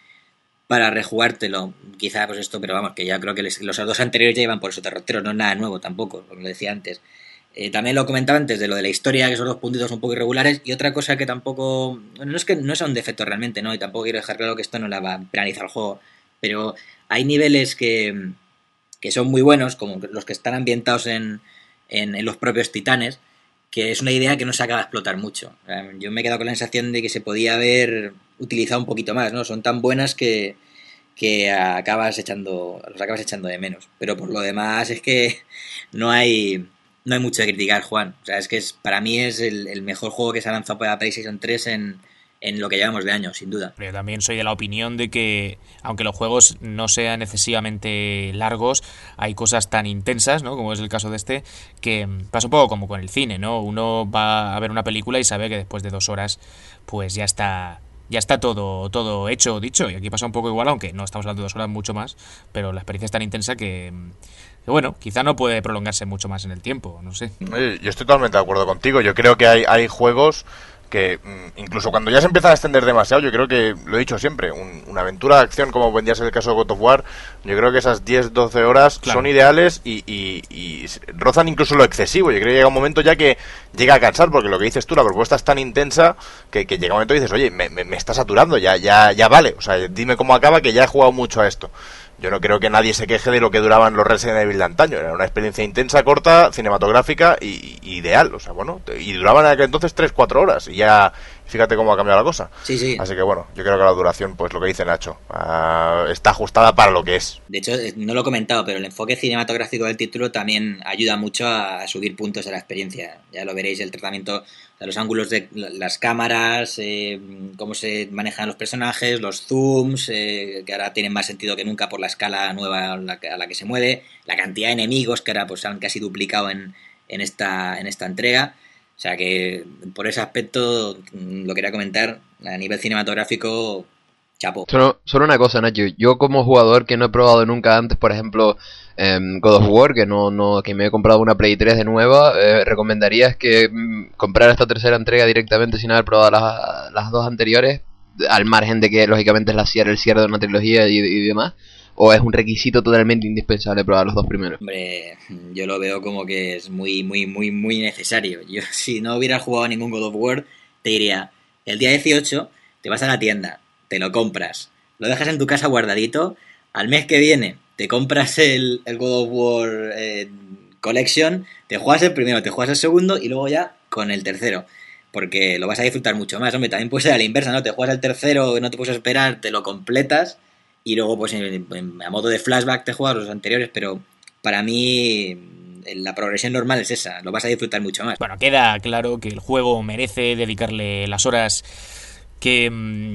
rejugártelo. Quizá pues esto, pero vamos, que ya creo que los 2 anteriores ya iban por esos derroteros, no es nada nuevo tampoco, como lo decía antes. También lo comentaba antes de lo de la historia, que son 2 puntitos un poco irregulares, y otra cosa que tampoco, bueno, no es un defecto realmente, ¿no? Y tampoco quiero dejar claro que esto no la va a penalizar el juego, pero hay niveles que son muy buenos, como los que están ambientados en los propios titanes, que es una idea que no se acaba de explotar mucho. Yo me he quedado con la sensación de que se podía haber utilizado un poquito más, ¿no? Son tan buenas que los acabas echando de menos. Pero por lo demás es que no hay mucho que criticar, Juan. O sea, es que para mí es el mejor juego que se ha lanzado para PlayStation 3 en lo que llevamos de año, sin duda. Yo también soy de la opinión de que, aunque los juegos no sean excesivamente largos, hay cosas tan intensas, ¿no? Como es el caso de este, que pasa un poco como con el cine, ¿no? Uno va a ver una película y sabe que después de 2 horas, pues ya está todo hecho, dicho. Y aquí pasa un poco igual, aunque no estamos hablando de 2 horas, mucho más, pero la experiencia es tan intensa que bueno, quizá no puede prolongarse mucho más en el tiempo, no sé. Yo estoy totalmente de acuerdo contigo. Yo creo que hay juegos que incluso cuando ya se empiezan a extender demasiado, yo creo que, lo he dicho siempre, una aventura de acción como vendría a ser el caso de God of War, yo creo que esas 10-12 horas son ideales y rozan incluso lo excesivo. Yo creo que llega un momento ya que llega a cansar, porque lo que dices tú, la propuesta es tan intensa que llega un momento y dices, oye, me está saturando, ya vale, o sea, dime cómo acaba, que ya he jugado mucho a esto. Yo no creo que nadie se queje de lo que duraban los Resident Evil de antaño. Era una experiencia intensa, corta, cinematográfica y ideal. O sea, bueno, y duraban en aquel entonces 3-4 horas. Y ya, fíjate cómo ha cambiado la cosa. Sí. Así que bueno, yo creo que la duración, pues lo que dice Nacho, está ajustada para lo que es. De hecho, no lo he comentado, pero el enfoque cinematográfico del título también ayuda mucho a subir puntos de la experiencia. Ya lo veréis, el tratamiento de los ángulos de las cámaras, cómo se manejan los personajes, los zooms, que ahora tienen más sentido que nunca por la escala nueva a la que se mueve, la cantidad de enemigos que ahora pues han casi duplicado en esta entrega. O sea que por ese aspecto lo quería comentar a nivel cinematográfico. Chapo. Solo una cosa, Nacho. Yo como jugador que no he probado nunca antes, por ejemplo, God of War, que me he comprado una Play 3 de nueva, ¿recomendarías que comprar esta tercera entrega directamente sin haber probado las 2 anteriores? Al margen de que lógicamente es el cierre de una trilogía y demás. ¿O es un requisito totalmente indispensable probar los 2 primeros? Hombre, yo lo veo como que es muy, muy, muy, muy necesario. Yo, si no hubiera jugado ningún God of War, te diría, el día 18 te vas a la tienda, te lo compras, lo dejas en tu casa guardadito, al mes que viene te compras el God of War Collection, te juegas el primero, te juegas el segundo y luego ya con el tercero, porque lo vas a disfrutar mucho más. Hombre, también puede ser a la inversa, ¿no? Te juegas el tercero, no te puedes esperar, te lo completas y luego pues a modo de flashback te juegas los anteriores, pero para mí la progresión normal es esa, lo vas a disfrutar mucho más. Bueno, queda claro que el juego merece dedicarle las horas que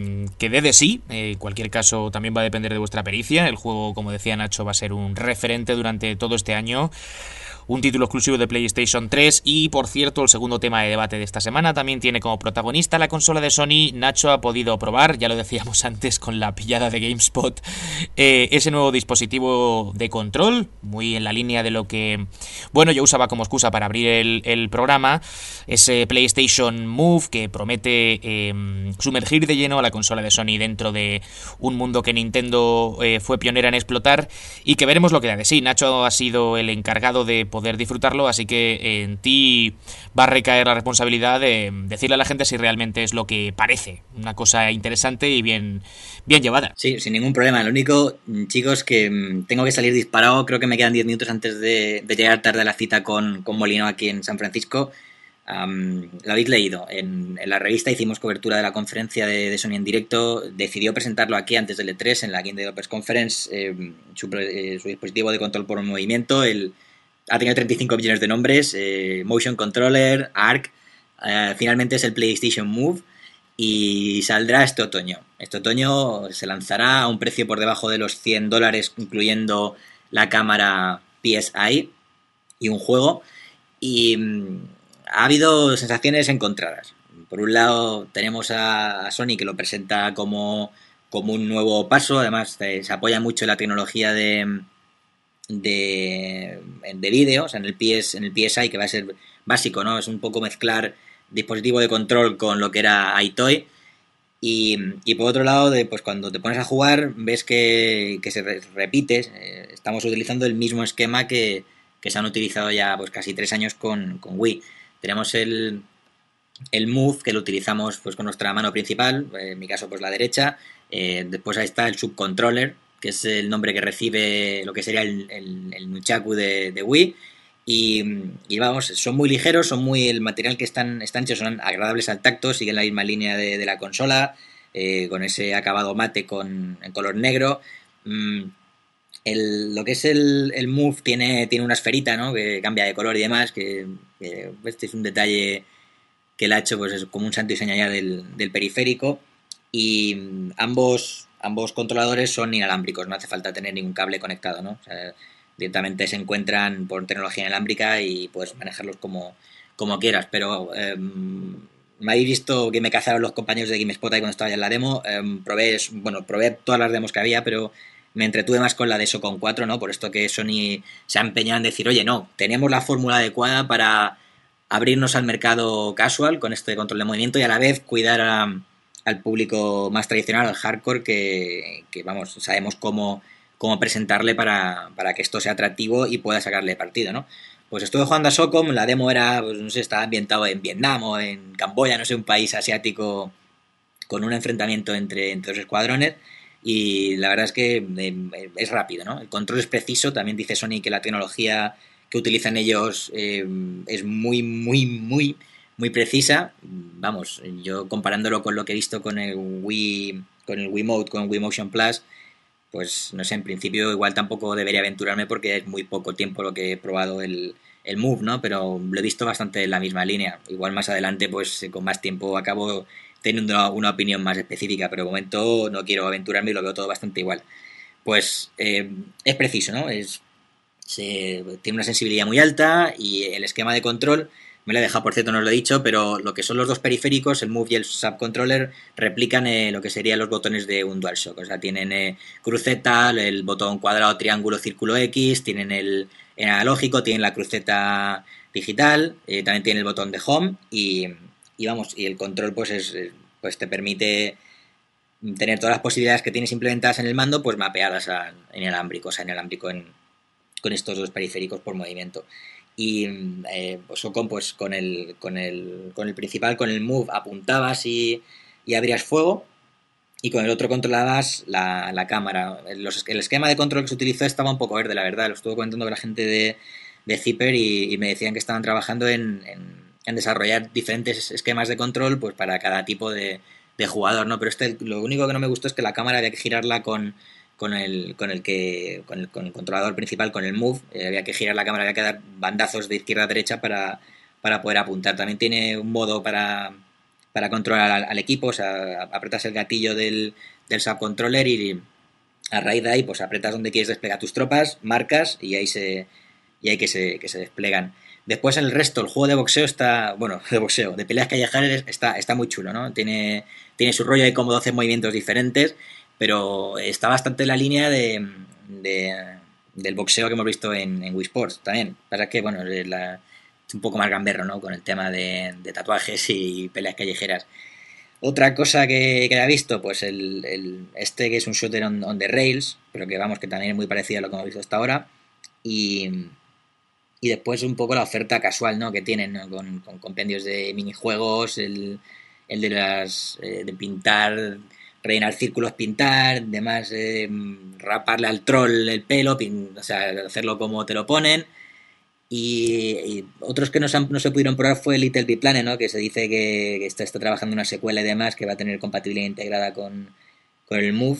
dé de sí. En cualquier caso también va a depender de vuestra pericia. El juego, como decía Nacho, va a ser un referente durante todo este año. un título exclusivo de PlayStation 3 y, por cierto, el segundo tema de debate de esta semana también tiene como protagonista la consola de Sony. Nacho ha podido probar, ya lo decíamos antes con la pillada de GameSpot, ese nuevo dispositivo de control, muy en la línea de lo que, bueno, yo usaba como excusa para abrir el programa, ese PlayStation Move que promete sumergir de lleno a la consola de Sony dentro de un mundo que Nintendo fue pionera en explotar y que veremos lo que da de sí. Nacho ha sido el encargado de poder disfrutarlo, así que en ti va a recaer la responsabilidad de decirle a la gente si realmente es lo que parece, una cosa interesante y bien llevada. Sí, sin ningún problema. Lo único, chicos, que tengo que salir disparado. Creo que me quedan 10 minutos antes de llegar tarde a la cita con Molino aquí en San Francisco. Lo habéis leído. En la revista hicimos cobertura de la conferencia de Sony en directo. Decidió presentarlo aquí antes del E3 en la Game Developers Conference. Su dispositivo de control por movimiento. Ha tenido 35 millones de nombres. Motion Controller, ARC. Finalmente es el PlayStation Move. Y saldrá este otoño. Este otoño se lanzará a un precio por debajo de los $100, incluyendo la cámara PSI y un juego. Y ha habido sensaciones encontradas. Por un lado tenemos a Sony, que lo presenta como un nuevo paso. Además se apoya mucho en la tecnología de vídeo, o sea, en el PSI, que va a ser básico, ¿no? Es un poco mezclar dispositivo de control con lo que era iToy. Y por otro lado, pues cuando te pones a jugar ves que se repite. Estamos utilizando el mismo esquema que se han utilizado ya pues casi 3 años con Wii. Tenemos el Move, que lo utilizamos pues con nuestra mano principal, en mi caso pues la derecha. Después ahí está el Subcontroller, que es el nombre que recibe lo que sería el Nunchaku de Wii. Y vamos, son muy ligeros, el material que están hechos son agradables al tacto, siguen la misma línea de la consola, con ese acabado mate en color negro. Lo que es el Move tiene una esferita, ¿no? Que cambia de color y demás, que este es un detalle que le ha hecho pues es como un santo y seña ya del periférico. Y ambos controladores son inalámbricos, no hace falta tener ningún cable conectado, ¿no? O sea, directamente se encuentran por tecnología inalámbrica y puedes manejarlos como quieras. Pero me habéis visto que me cazaron los compañeros de GameSpot ahí cuando estaba ya en la demo. Probé todas las demos que había, pero me entretuve más con la de Socon 4, ¿no? Por esto que Sony se ha empeñado en decir, oye, no, tenemos la fórmula adecuada para abrirnos al mercado casual con este control de movimiento y a la vez cuidar al público más tradicional, al hardcore, que vamos, sabemos cómo presentarle para que esto sea atractivo y pueda sacarle partido, ¿no? Pues estuve jugando a Socom, la demo era, pues no sé, estaba ambientado en Vietnam o en Camboya, no sé, un país asiático con un enfrentamiento entre dos escuadrones, y la verdad es que es rápido, ¿no? El control es preciso. También dice Sony que la tecnología que utilizan ellos es muy, muy, muy, muy precisa. Vamos, yo comparándolo con lo que he visto con el Wiimote, con Wii Motion Plus, pues no sé, en principio igual tampoco debería aventurarme porque es muy poco tiempo lo que he probado el Move, ¿no? Pero lo he visto bastante en la misma línea. Igual más adelante, pues con más tiempo acabo teniendo una opinión más específica, pero de momento no quiero aventurarme y lo veo todo bastante igual. Pues es preciso, ¿no? Tiene una sensibilidad muy alta y el esquema de control, me lo he dejado, por cierto, no os lo he dicho, pero lo que son los dos periféricos, el Move y el Subcontroller, replican lo que serían los botones de un DualShock. O sea, tienen cruceta, el botón cuadrado, triángulo, círculo X, tienen el analógico, tienen la cruceta digital, también tienen el botón de Home y el control pues te permite tener todas las posibilidades que tienes implementadas en el mando, pues mapeadas en inalámbrico, o sea, con estos dos periféricos por movimiento. Y Socom, pues con el principal, con el Move, apuntabas y abrías fuego, y con el otro controlabas la cámara. El esquema de control que se utilizó estaba un poco verde, la verdad. Lo estuve comentando con la gente de Zipper y me decían que estaban trabajando en desarrollar diferentes esquemas de control pues para cada tipo de jugador, ¿no? Pero lo único que no me gustó es que la cámara había que girarla con el controlador principal, con el Move. Había que girar la cámara, había que dar bandazos de izquierda a derecha para poder apuntar. También tiene un modo para controlar al equipo, o sea, apretas el gatillo del subcontroller y a raíz de ahí pues apretas donde quieres desplegar tus tropas, marcas y ahí se hay que se desplegan. Después en el resto, el juego de boxeo está, bueno, de boxeo, de peleas callejeras está muy chulo, ¿no? Tiene su rollo, hay como 12 movimientos diferentes, pero está bastante en la línea del boxeo que hemos visto en Wii Sports también. Pasa que, bueno, es un poco más gamberro, ¿no? Con el tema de tatuajes y peleas callejeras. Otra cosa que he visto, pues este que es un shooter on the rails, pero que vamos, que también es muy parecido a lo que hemos visto hasta ahora. Y después un poco la oferta casual, ¿no? Que tienen, ¿no? Con compendios de minijuegos, el de pintar, rellenar círculos, pintar, demás, raparle al troll el pelo, o sea, hacerlo como te lo ponen. Y otros que no se pudieron probar fue Little Big Planet, ¿no? Que se dice que está trabajando en una secuela y demás, que va a tener compatibilidad integrada con el Move.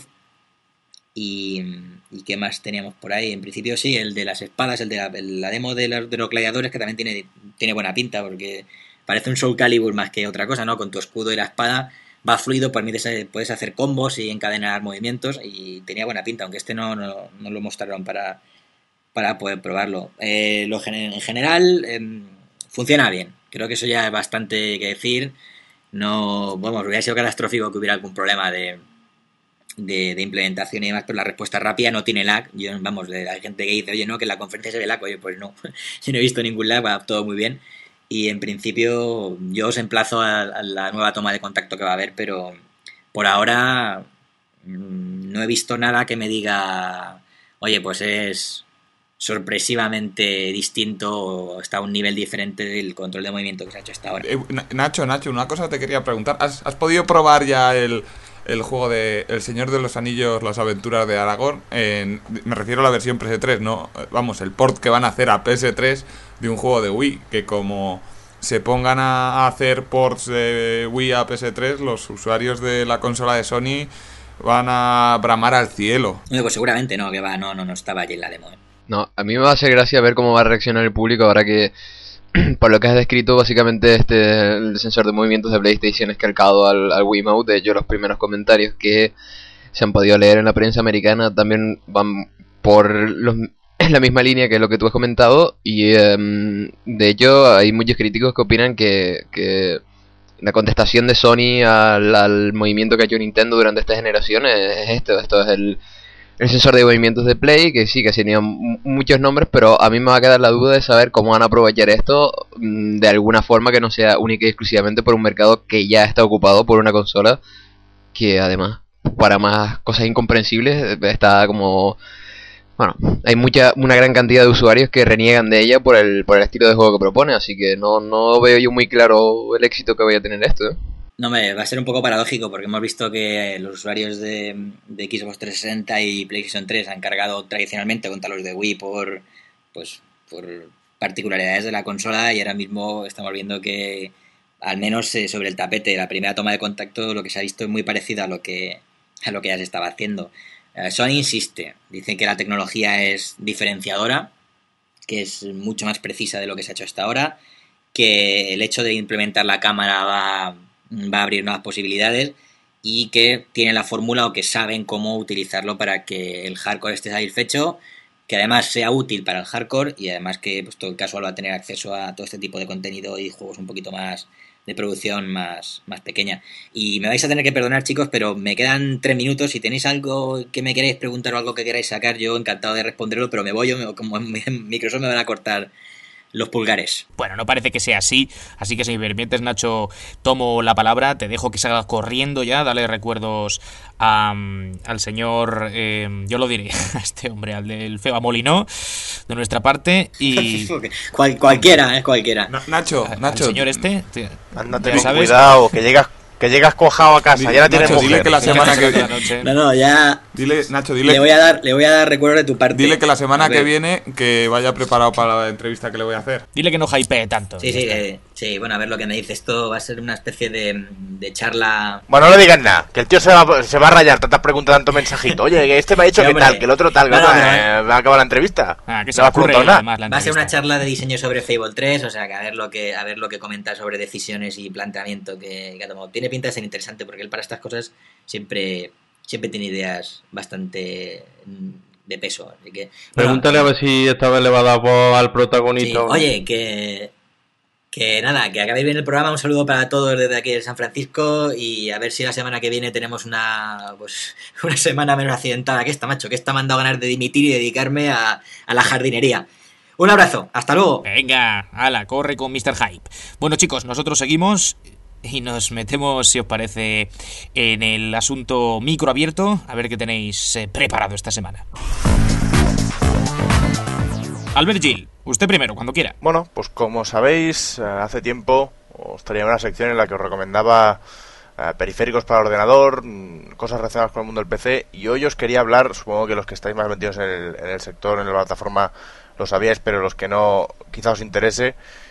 Y qué más teníamos por ahí. En principio sí, el de las espadas, el de la demo de los gladiadores, que también tiene buena pinta, porque parece un Soul Calibur más que otra cosa, ¿no? Con tu escudo y la espada va fluido, puedes hacer combos y encadenar movimientos, y tenía buena pinta, aunque este no lo mostraron para poder probarlo. En general funciona bien, creo que eso ya es bastante que decir. No, vamos, hubiera sido catastrófico que hubiera algún problema de implementación y demás, pero la respuesta rápida no tiene lag. Hay gente que dice, oye, no, que en la conferencia se ve lag. Oye, pues no, yo no he visto ningún lag, va todo muy bien. Y en principio yo os emplazo a la nueva toma de contacto que va a haber, pero por ahora no he visto nada que me diga, oye, pues es sorpresivamente distinto o está a un nivel diferente del control de movimiento que se ha hecho hasta ahora. Nacho, una cosa te quería preguntar. ¿Has podido probar ya el juego de El Señor de los Anillos, las aventuras de Aragorn? Me refiero a la versión PS3, ¿no? Vamos, el port que van a hacer a PS3 de un juego de Wii, que como se pongan a hacer ports de Wii a PS3, los usuarios de la consola de Sony van a bramar al cielo. No, pues seguramente no, que va, no estaba allí en la demo. No, a mí me va a hacer gracia ver cómo va a reaccionar el público ahora que, por lo que has descrito, básicamente el sensor de movimientos de PlayStation es calcado al Wiimote. De hecho, los primeros comentarios que se han podido leer en la prensa americana también van por la misma línea que lo que tú has comentado. Y de hecho hay muchos críticos que opinan que la contestación de Sony al movimiento que ha hecho Nintendo durante esta generación es esto es el sensor de movimientos de Play, que sí, que tenía muchos nombres, pero a mí me va a quedar la duda de saber cómo van a aprovechar esto de alguna forma que no sea única y exclusivamente por un mercado que ya está ocupado por una consola que además, para más cosas incomprensibles, está como... Bueno, hay una gran cantidad de usuarios que reniegan de ella por el estilo de juego que propone, así que no veo yo muy claro el éxito que vaya a tener esto, ¿eh? No, va a ser un poco paradójico, porque hemos visto que los usuarios de Xbox 360 y PlayStation 3 han cargado tradicionalmente contra los de Wii por particularidades de la consola, y ahora mismo estamos viendo que, al menos sobre el tapete, la primera toma de contacto, lo que se ha visto es muy parecido a lo que ya se estaba haciendo. Sony insiste, dicen que la tecnología es diferenciadora, que es mucho más precisa de lo que se ha hecho hasta ahora, que el hecho de implementar la cámara va a abrir nuevas posibilidades, y que tienen la fórmula o que saben cómo utilizarlo para que el hardcore esté satisfecho, que además sea útil para el hardcore, y además que pues, todo el casual va a tener acceso a todo este tipo de contenido y juegos un poquito más de producción más pequeña. Y me vais a tener que perdonar, chicos, pero me quedan 3 minutos. Si tenéis algo que me queréis preguntar o algo que queráis sacar, yo encantado de responderlo, pero me voy, como en Microsoft me van a cortar los pulgares. Bueno, no parece que sea así que si me permites, Nacho, tomo la palabra, te dejo que salgas corriendo ya, dale recuerdos al señor, yo lo diré, a este hombre, al del Feba Molinó, de nuestra parte, y... cualquiera. Nacho, el señor este... Ándate con cuidado, que llegas cojado a casa, ya la tienes mujer. Dile que la semana que No, ya... Nacho, le voy a dar recuerdos de tu parte. Dile que la semana que viene que vaya preparado para la entrevista que le voy a hacer. Dile que no hypee tanto. Sí, bueno, a ver lo que me dice. Esto va a ser una especie de charla... Bueno, no le digas nada, que el tío se va a rayar tantas preguntas, tanto mensajito. Oye, que este me ha dicho que tal, que el otro tal, que va a acabar la entrevista. Que se va a ocurrir nada. Va a ser una charla de diseño sobre Fable 3, o sea, que a ver lo que comenta sobre decisiones y planteamiento que ha tomado. Tiene pinta de ser interesante, porque él para estas cosas siempre tiene ideas bastante de peso. Así que, pregúntale a ver si esta vez le va a dar voz al protagonista. Sí. Oye, que nada, que acabéis bien el programa. Un saludo para todos desde aquí de San Francisco y a ver si la semana que viene tenemos una semana menos accidentada que esta, macho, que esta me han dado ganas de dimitir y dedicarme a la jardinería. Un abrazo, hasta luego. Venga, ala, corre con Mr. Hype. Bueno, chicos, nosotros seguimos y nos metemos, si os parece, en el asunto microabierto, a ver qué tenéis preparado esta semana. Albert Gil, usted primero, cuando quiera. Bueno, pues como sabéis, hace tiempo os traía una sección en la que os recomendaba periféricos para ordenador, cosas relacionadas con el mundo del PC, y hoy os quería hablar, supongo que los que estáis más metidos en el sector, en la plataforma, lo sabíais, pero los que no, quizá os interese,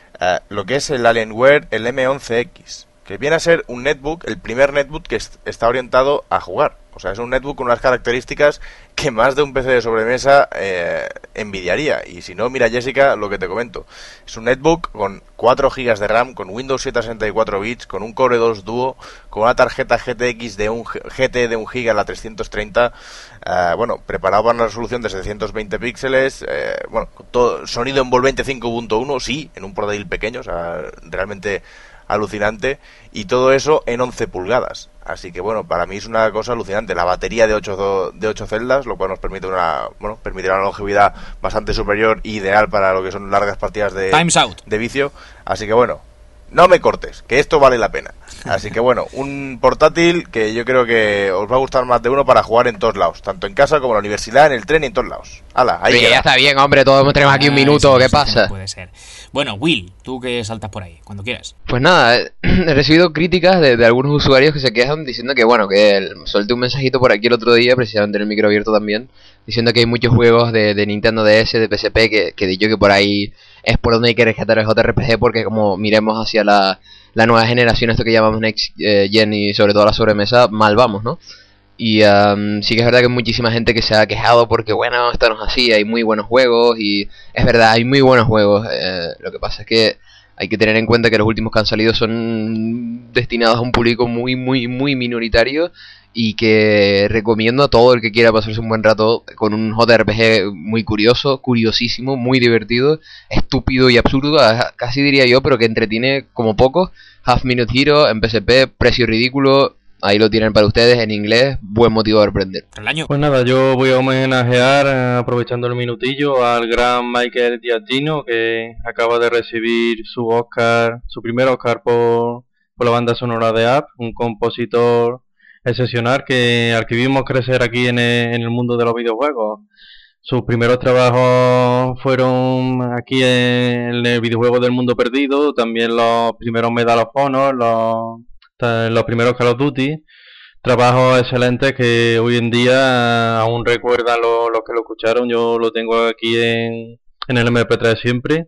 lo que es el Alienware, el M11X, que viene a ser un netbook, el primer netbook que está orientado a jugar. O sea, es un netbook con unas características que más de un PC de sobremesa envidiaría. Y si no, mira, Jessica, lo que te comento. Es un netbook con 4 GB de RAM, con Windows 7 a 64 bits, con un Core 2 Duo, con una tarjeta GTX de GT de 1 GB a la 330, preparado para una resolución de 720 píxeles, con todo, sonido envolvente 5.1, sí, en un portátil pequeño, o sea, realmente alucinante, y todo eso en 11 pulgadas. Así que para mí es una cosa alucinante. La batería de 8 celdas, lo cual nos permite permitirá una longevidad bastante superior e ideal para lo que son largas partidas de vicio. Así que no me cortes, que esto vale la pena. Así que un portátil que yo creo que os va a gustar más de uno para jugar en todos lados, tanto en casa como en la universidad, en el tren y en todos lados. ¡Hala! Ahí ya está bien, hombre, todos tenemos aquí un minuto, ¿qué pasa? Puede ser. Bueno, Will, tú que saltas por ahí, cuando quieras. Pues nada, he recibido críticas de algunos usuarios que se quejan diciendo que solté un mensajito por aquí el otro día, precisamente en el micro abierto también, diciendo que hay muchos juegos de Nintendo DS, de PSP, que dicho que por ahí es por donde hay que rescatar el JRPG, porque como miremos hacia la nueva generación, esto que llamamos Next Gen y sobre todo la sobremesa, mal vamos, ¿no? Y sí que es verdad que hay muchísima gente que se ha quejado porque esto no es así, hay muy buenos juegos, y es verdad, hay muy buenos juegos, lo que pasa es que hay que tener en cuenta que los últimos que han salido son destinados a un público muy, muy, muy minoritario, y que recomiendo a todo el que quiera pasarse un buen rato con un JRPG muy curioso, curiosísimo, muy divertido, estúpido y absurdo, casi diría yo, pero que entretiene como poco. Half Minute Hero en PSP, precio ridículo, ahí lo tienen para ustedes en inglés, buen motivo de aprender. Pues nada, yo voy a homenajear, aprovechando el minutillo, al gran Michael Giacchino, que acaba de recibir su primer Oscar por la banda sonora de Up, un compositor excepcional al que vimos crecer aquí en el mundo de los videojuegos. Sus primeros trabajos fueron aquí en el videojuego del Mundo Perdido, también los primeros Medal of Honor, los primeros Call of Duty, trabajos excelentes que hoy en día aún recuerdan los que lo escucharon. Yo lo tengo aquí en el MP3 siempre,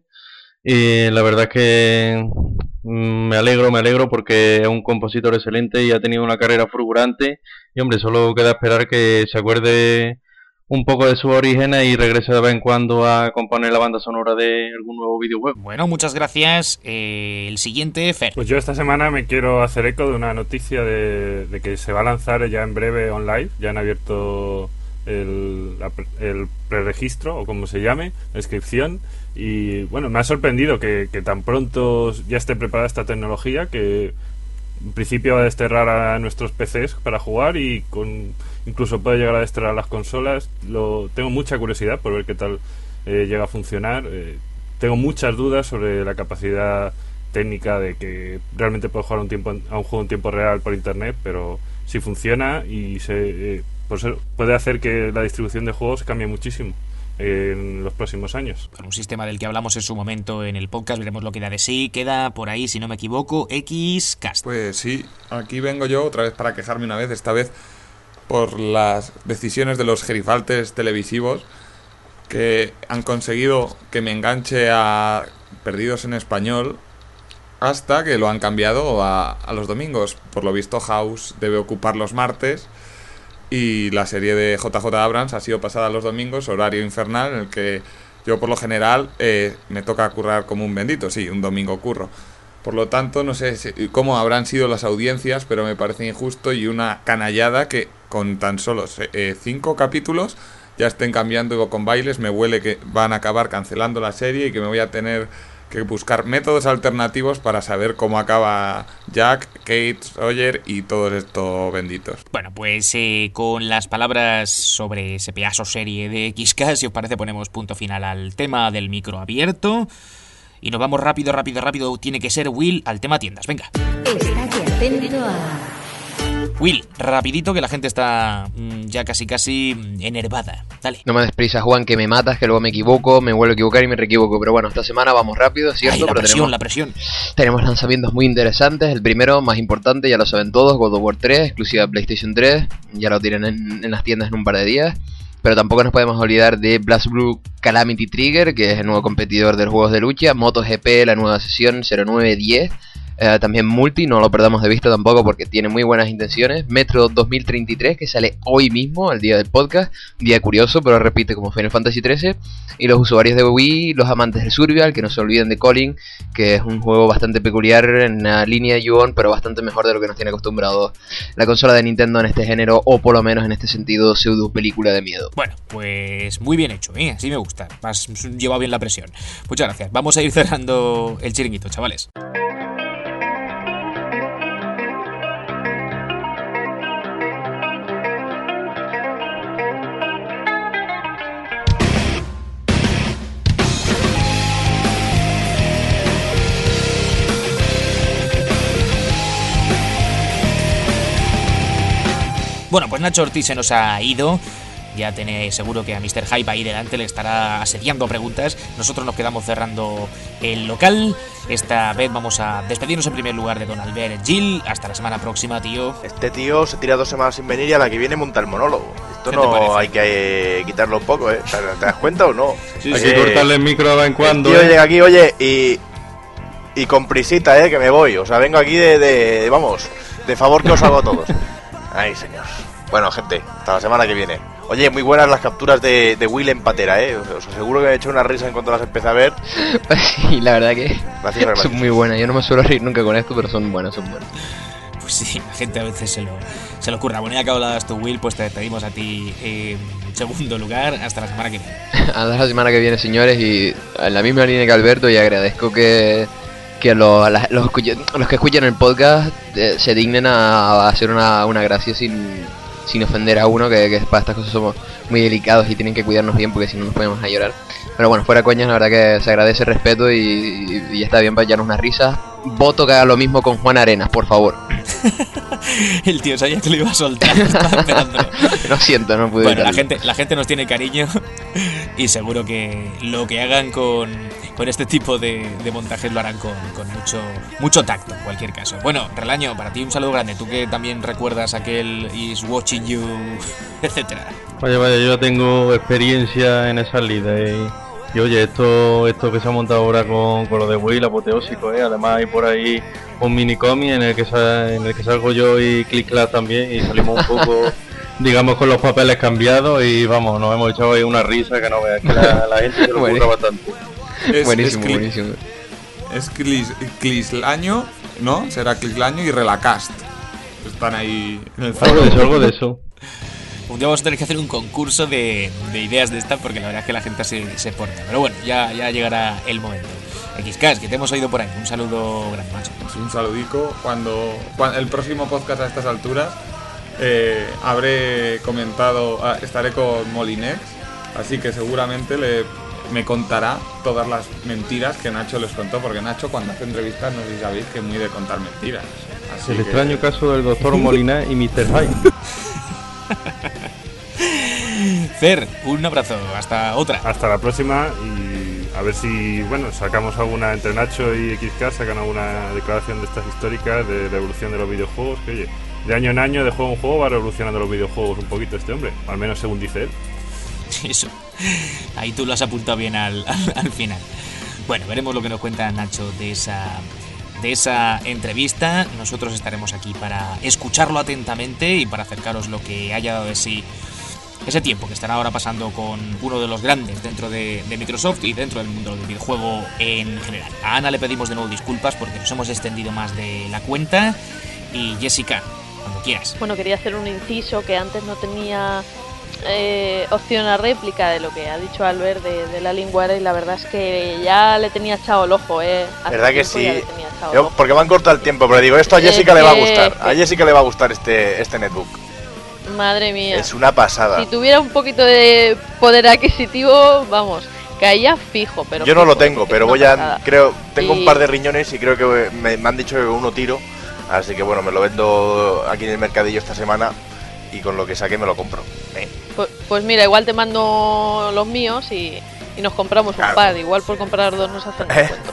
y la verdad es que me alegro porque es un compositor excelente y ha tenido una carrera fulgurante, y hombre, solo queda esperar que se acuerde un poco de sus orígenes y regrese de vez en cuando a componer la banda sonora de algún nuevo videojuego. Bueno, muchas gracias. El siguiente, Fer. Pues yo esta semana me quiero hacer eco de una noticia de que se va a lanzar ya en breve online. Ya han abierto el preregistro, o como se llame, la inscripción, y me ha sorprendido que tan pronto ya esté preparada esta tecnología, que en principio va a desterrar a nuestros PCs para jugar, y incluso puede llegar a desterrar las consolas. Tengo mucha curiosidad por ver qué tal llega a funcionar. Tengo muchas dudas sobre la capacidad técnica de que realmente puedo jugar a un juego en tiempo real por internet, pero si funciona y puede hacer que la distribución de juegos cambie muchísimo en los próximos años. Con un sistema del que hablamos en su momento en el podcast, veremos lo que da de sí. Queda por ahí, si no me equivoco, Xcast. Pues sí, aquí vengo yo otra vez para quejarme una vez, esta vez por las decisiones de los gerifaltes televisivos que han conseguido que me enganche a Perdidos en Español, hasta que lo han cambiado a los domingos. Por lo visto, House debe ocupar los martes, y la serie de JJ Abrams ha sido pasada a los domingos, horario infernal, en el que yo por lo general me toca currar como un bendito. Sí, un domingo curro. Por lo tanto, no sé cómo habrán sido las audiencias, pero me parece injusto y una canallada que con tan solo 5 capítulos ya estén cambiando con bailes, me huele que van a acabar cancelando la serie y que me voy a tener que buscar métodos alternativos para saber cómo acaba Jack, Kate, Sawyer y todos estos benditos. Bueno, pues con las palabras sobre ese pedazo serie de XK, si os parece, ponemos punto final al tema del micro abierto. Y nos vamos rápido, tiene que ser Will, al tema tiendas, venga. Estate atento a... Will, rapidito que la gente está ya casi enervada. Dale. No me des prisa, Juan, que me matas, que luego me equivoco, me vuelvo a equivocar y me reequivoco. Pero bueno, esta semana vamos rápido, ¿cierto? Ay, Pero la presión. Tenemos lanzamientos muy interesantes. El primero, más importante, ya lo saben todos, God of War 3, exclusiva de PlayStation 3. Ya lo tienen en las tiendas en un par de días. Pero tampoco nos podemos olvidar de BlazBlue Calamity Trigger, que es el nuevo competidor de los juegos de lucha. MotoGP, la nueva sesión 0910. También Multi, no lo perdamos de vista tampoco porque tiene muy buenas intenciones. Metro 2033, que sale hoy mismo, el día del podcast. Día curioso, pero repite como Final Fantasy XIII. Y los usuarios de Wii, los amantes del Survival, que no se olviden de Calling, que es un juego bastante peculiar en la línea de Yuon, pero bastante mejor de lo que nos tiene acostumbrado la consola de Nintendo en este género, o por lo menos en este sentido, pseudo película de miedo. Bueno, pues muy bien hecho, así me gusta. Has llevado bien la presión. Muchas gracias. Vamos a ir cerrando el chiringuito, chavales. Bueno, pues Nacho Ortiz se nos ha ido. Ya tenéis seguro que a Mr. Hype ahí delante le estará asediando preguntas. Nosotros nos quedamos cerrando el local. Esta vez vamos a despedirnos en primer lugar de Don Albert Gil. Hasta la semana próxima, tío. Este tío se tira 2 semanas sin venir y a la que viene monta el monólogo. Esto no hay que quitarlo un poco, ¿eh? ¿Te das cuenta o no? Sí, hay que cortarle el micro de vez en cuando. El tío llega aquí, oye, y con prisita, que me voy. O sea, vengo aquí de favor que os hago a todos. Ay, señor. Bueno, gente, hasta la semana que viene. Oye, muy buenas las capturas de Will en patera, Os aseguro que me he hecho una risa en cuanto las empecé a ver. Sí, la verdad que gracias. Son muy buenas. Yo no me suelo reír nunca con esto, pero son buenas. Pues sí, la gente a veces se lo ocurra. Bueno, ya que hablas tú, Will, pues te despedimos a ti en segundo lugar. Hasta la semana que viene. Hasta la semana que viene, señores, y en la misma línea que Alberto, y agradezco que los que escuchan el podcast se dignen a hacer una gracia sin ofender a uno, que para estas cosas somos muy delicados y tienen que cuidarnos bien porque si no nos ponemos a llorar. Pero bueno, fuera coñas, la verdad que se agradece el respeto y está bien para echarnos unas risas. Voto que haga lo mismo con Juan Arenas, por favor. El tío sabía que lo iba a soltar, estaba esperándolo. Lo siento, no pude. Bueno, la gente nos tiene cariño y seguro que lo que hagan con este tipo de montajes lo harán con mucho tacto, en cualquier caso. Bueno, Relaño, para ti un saludo grande. Tú que también recuerdas aquel Is Watching You, etcétera. Vaya, yo ya tengo experiencia en esa lides y oye, esto que se ha montado ahora con lo de Will, apoteósico, Además hay por ahí un mini cómic en el que salgo yo y Click Clack también, y salimos un poco digamos con los papeles cambiados y vamos, nos hemos echado ahí una risa que no veas, que la gente se lo ocurra bastante. Buenísimo. Es Clislaño, ¿no? Será Clislaño y Relacast. Están ahí en el algo de eso. Un día vamos a tener que hacer un concurso de ideas de esta porque la verdad es que la gente se porta. Pero bueno, ya llegará el momento. XK, que te hemos oído por ahí. Un saludo grande, macho. Sí, un saludico. Cuando el próximo podcast a estas alturas habré comentado, estaré con Molinex, así que seguramente me contará todas las mentiras que Nacho les contó, porque Nacho cuando hace entrevistas, no sé si sabéis, que es muy de contar mentiras. Así el extraño caso del doctor Molina y Mr. Hyde. Fer, un abrazo, hasta otra. Hasta la próxima y a ver si, sacamos alguna entre Nacho y XK, sacan alguna declaración de estas históricas de la evolución de los videojuegos, que oye, de año en año, de juego en juego, va revolucionando los videojuegos un poquito este hombre, al menos según dice él. Eso, ahí tú lo has apuntado bien al final. Bueno, veremos lo que nos cuenta Nacho de esa entrevista. Nosotros estaremos aquí para escucharlo atentamente y para acercaros lo que haya dado de sí ese tiempo que estará ahora pasando con uno de los grandes dentro de Microsoft y dentro del mundo del videojuego en general. A Ana le pedimos de nuevo disculpas porque nos hemos extendido más de la cuenta. Y Jessica, cuando quieras. Bueno, quería hacer un inciso que antes no tenía opción a réplica de lo que ha dicho Albert de la Alienware, y la verdad es que ya le tenía echado el ojo, ¿Verdad que sí? Yo, porque me han cortado el tiempo, pero digo, esto a Jessica le va a gustar. A Jessica le va a gustar este netbook. Madre mía. Es una pasada. Si tuviera un poquito de poder adquisitivo, vamos, caía fijo, pero... Yo no lo tengo, pero voy a... Tengo un Y- par de riñones y creo que me han dicho que uno tiro. Así que bueno, me lo vendo aquí en el mercadillo esta semana y con lo que saque me lo compro. Pues mira, igual te mando los míos y nos compramos un par. Igual por comprar dos nos hacen un descuento.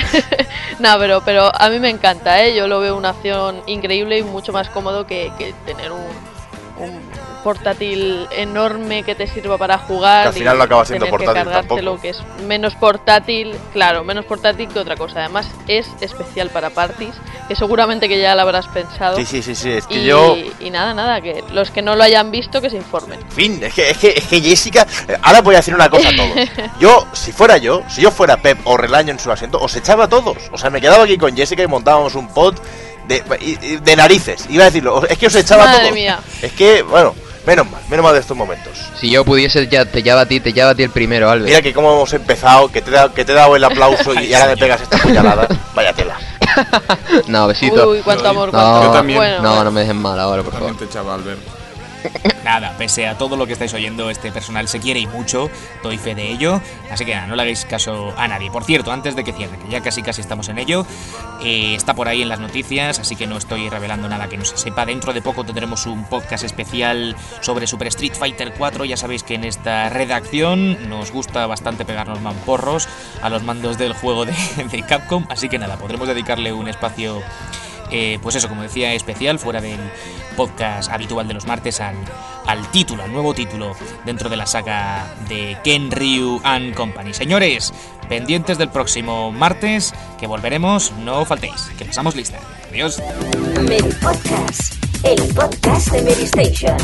No, pero a mí me encanta, yo lo veo una opción increíble y mucho más cómodo que tener un portátil enorme que te sirva para jugar. Que al final y no acaba siendo tener que portátil cargártelo, tampoco. que es menos portátil, claro, menos portátil que otra cosa. Además es especial para parties, que seguramente que ya lo habrás pensado. Sí, es que yo... Y nada, que los que no lo hayan visto que se informen. En fin, es que Jessica... Ahora voy a decir una cosa a todos. Si yo fuera Pep o Relaño en su asiento, os echaba a todos. O sea, me quedaba aquí con Jessica y montábamos un pod de narices. Iba a decirlo, es que os echaba a Madre todos. mía. Es que, bueno, menos mal de estos momentos. Si yo pudiese, te lleva a ti el primero, Albert. Mira que cómo hemos empezado, que te he dado el aplauso y ahora me pegas esta puñalada. Vaya tela. No, besito. Uy, cuánto amor, No, cuánto amor. Yo también. Bueno, no me dejen mal ahora, por favor. También te echaba, Albert. Nada, pese a todo lo que estáis oyendo, este personal se quiere y mucho, doy fe de ello, así que nada, no le hagáis caso a nadie. Por cierto, antes de que cierre, que ya casi estamos en ello, está por ahí en las noticias, así que no estoy revelando nada que no se sepa. Dentro de poco tendremos un podcast especial sobre Super Street Fighter 4, ya sabéis que en esta redacción nos gusta bastante pegarnos mamporros a los mandos del juego de Capcom, así que nada, podremos dedicarle un espacio... pues eso, como decía, especial, fuera del podcast habitual de los martes, al título, al nuevo título dentro de la saga de Ken, Ryu and Company. Señores, pendientes del próximo martes, que volveremos, no faltéis, que pasamos lista. Adiós. Meri Podcast, el podcast de Meri Station.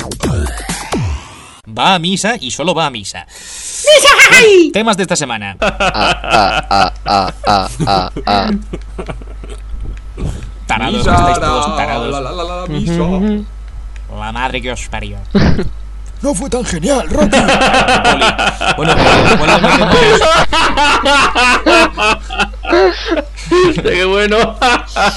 Va a misa y solo va a misa. Temas de esta semana. Tarados, Misa, estáis todos tarados. misa. La madre que os parió. No fue tan genial, Rocky. Bueno, igual le metemos... ¡Qué bueno! ¿A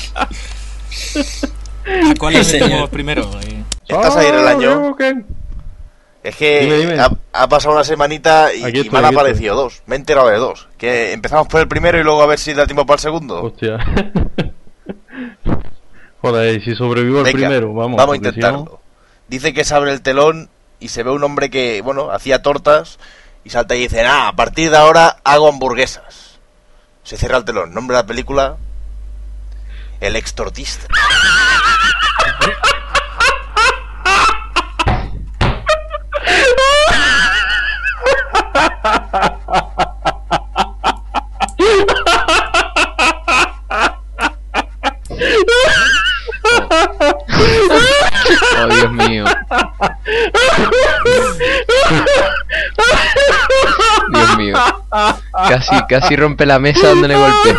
cuál le metemos primero? ¿Estás ahí en el año? Es que Dime. ha pasado una semanita y, Aquí estoy, me han aquí aparecido dos. Me he enterado de dos. Que empezamos por el primero y luego a ver si da tiempo para el segundo. Hostia. Joder, y si sobrevivo al Venga, primero, vamos. a porque intentarlo. si no- Dice que se abre el telón y se ve un hombre que, bueno, hacía tortas y salta y dice, a partir de ahora hago hamburguesas. Se cierra el telón. Nombre de la película: El extortista. Oh, Dios mío. Dios mío. Casi rompe la mesa donde le golpeé.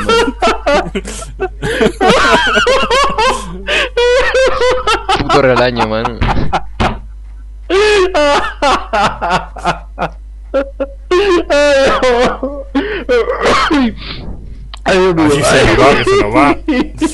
Puto relaño, mano. Ay, Dios mío. Así se nos va, que se nos va.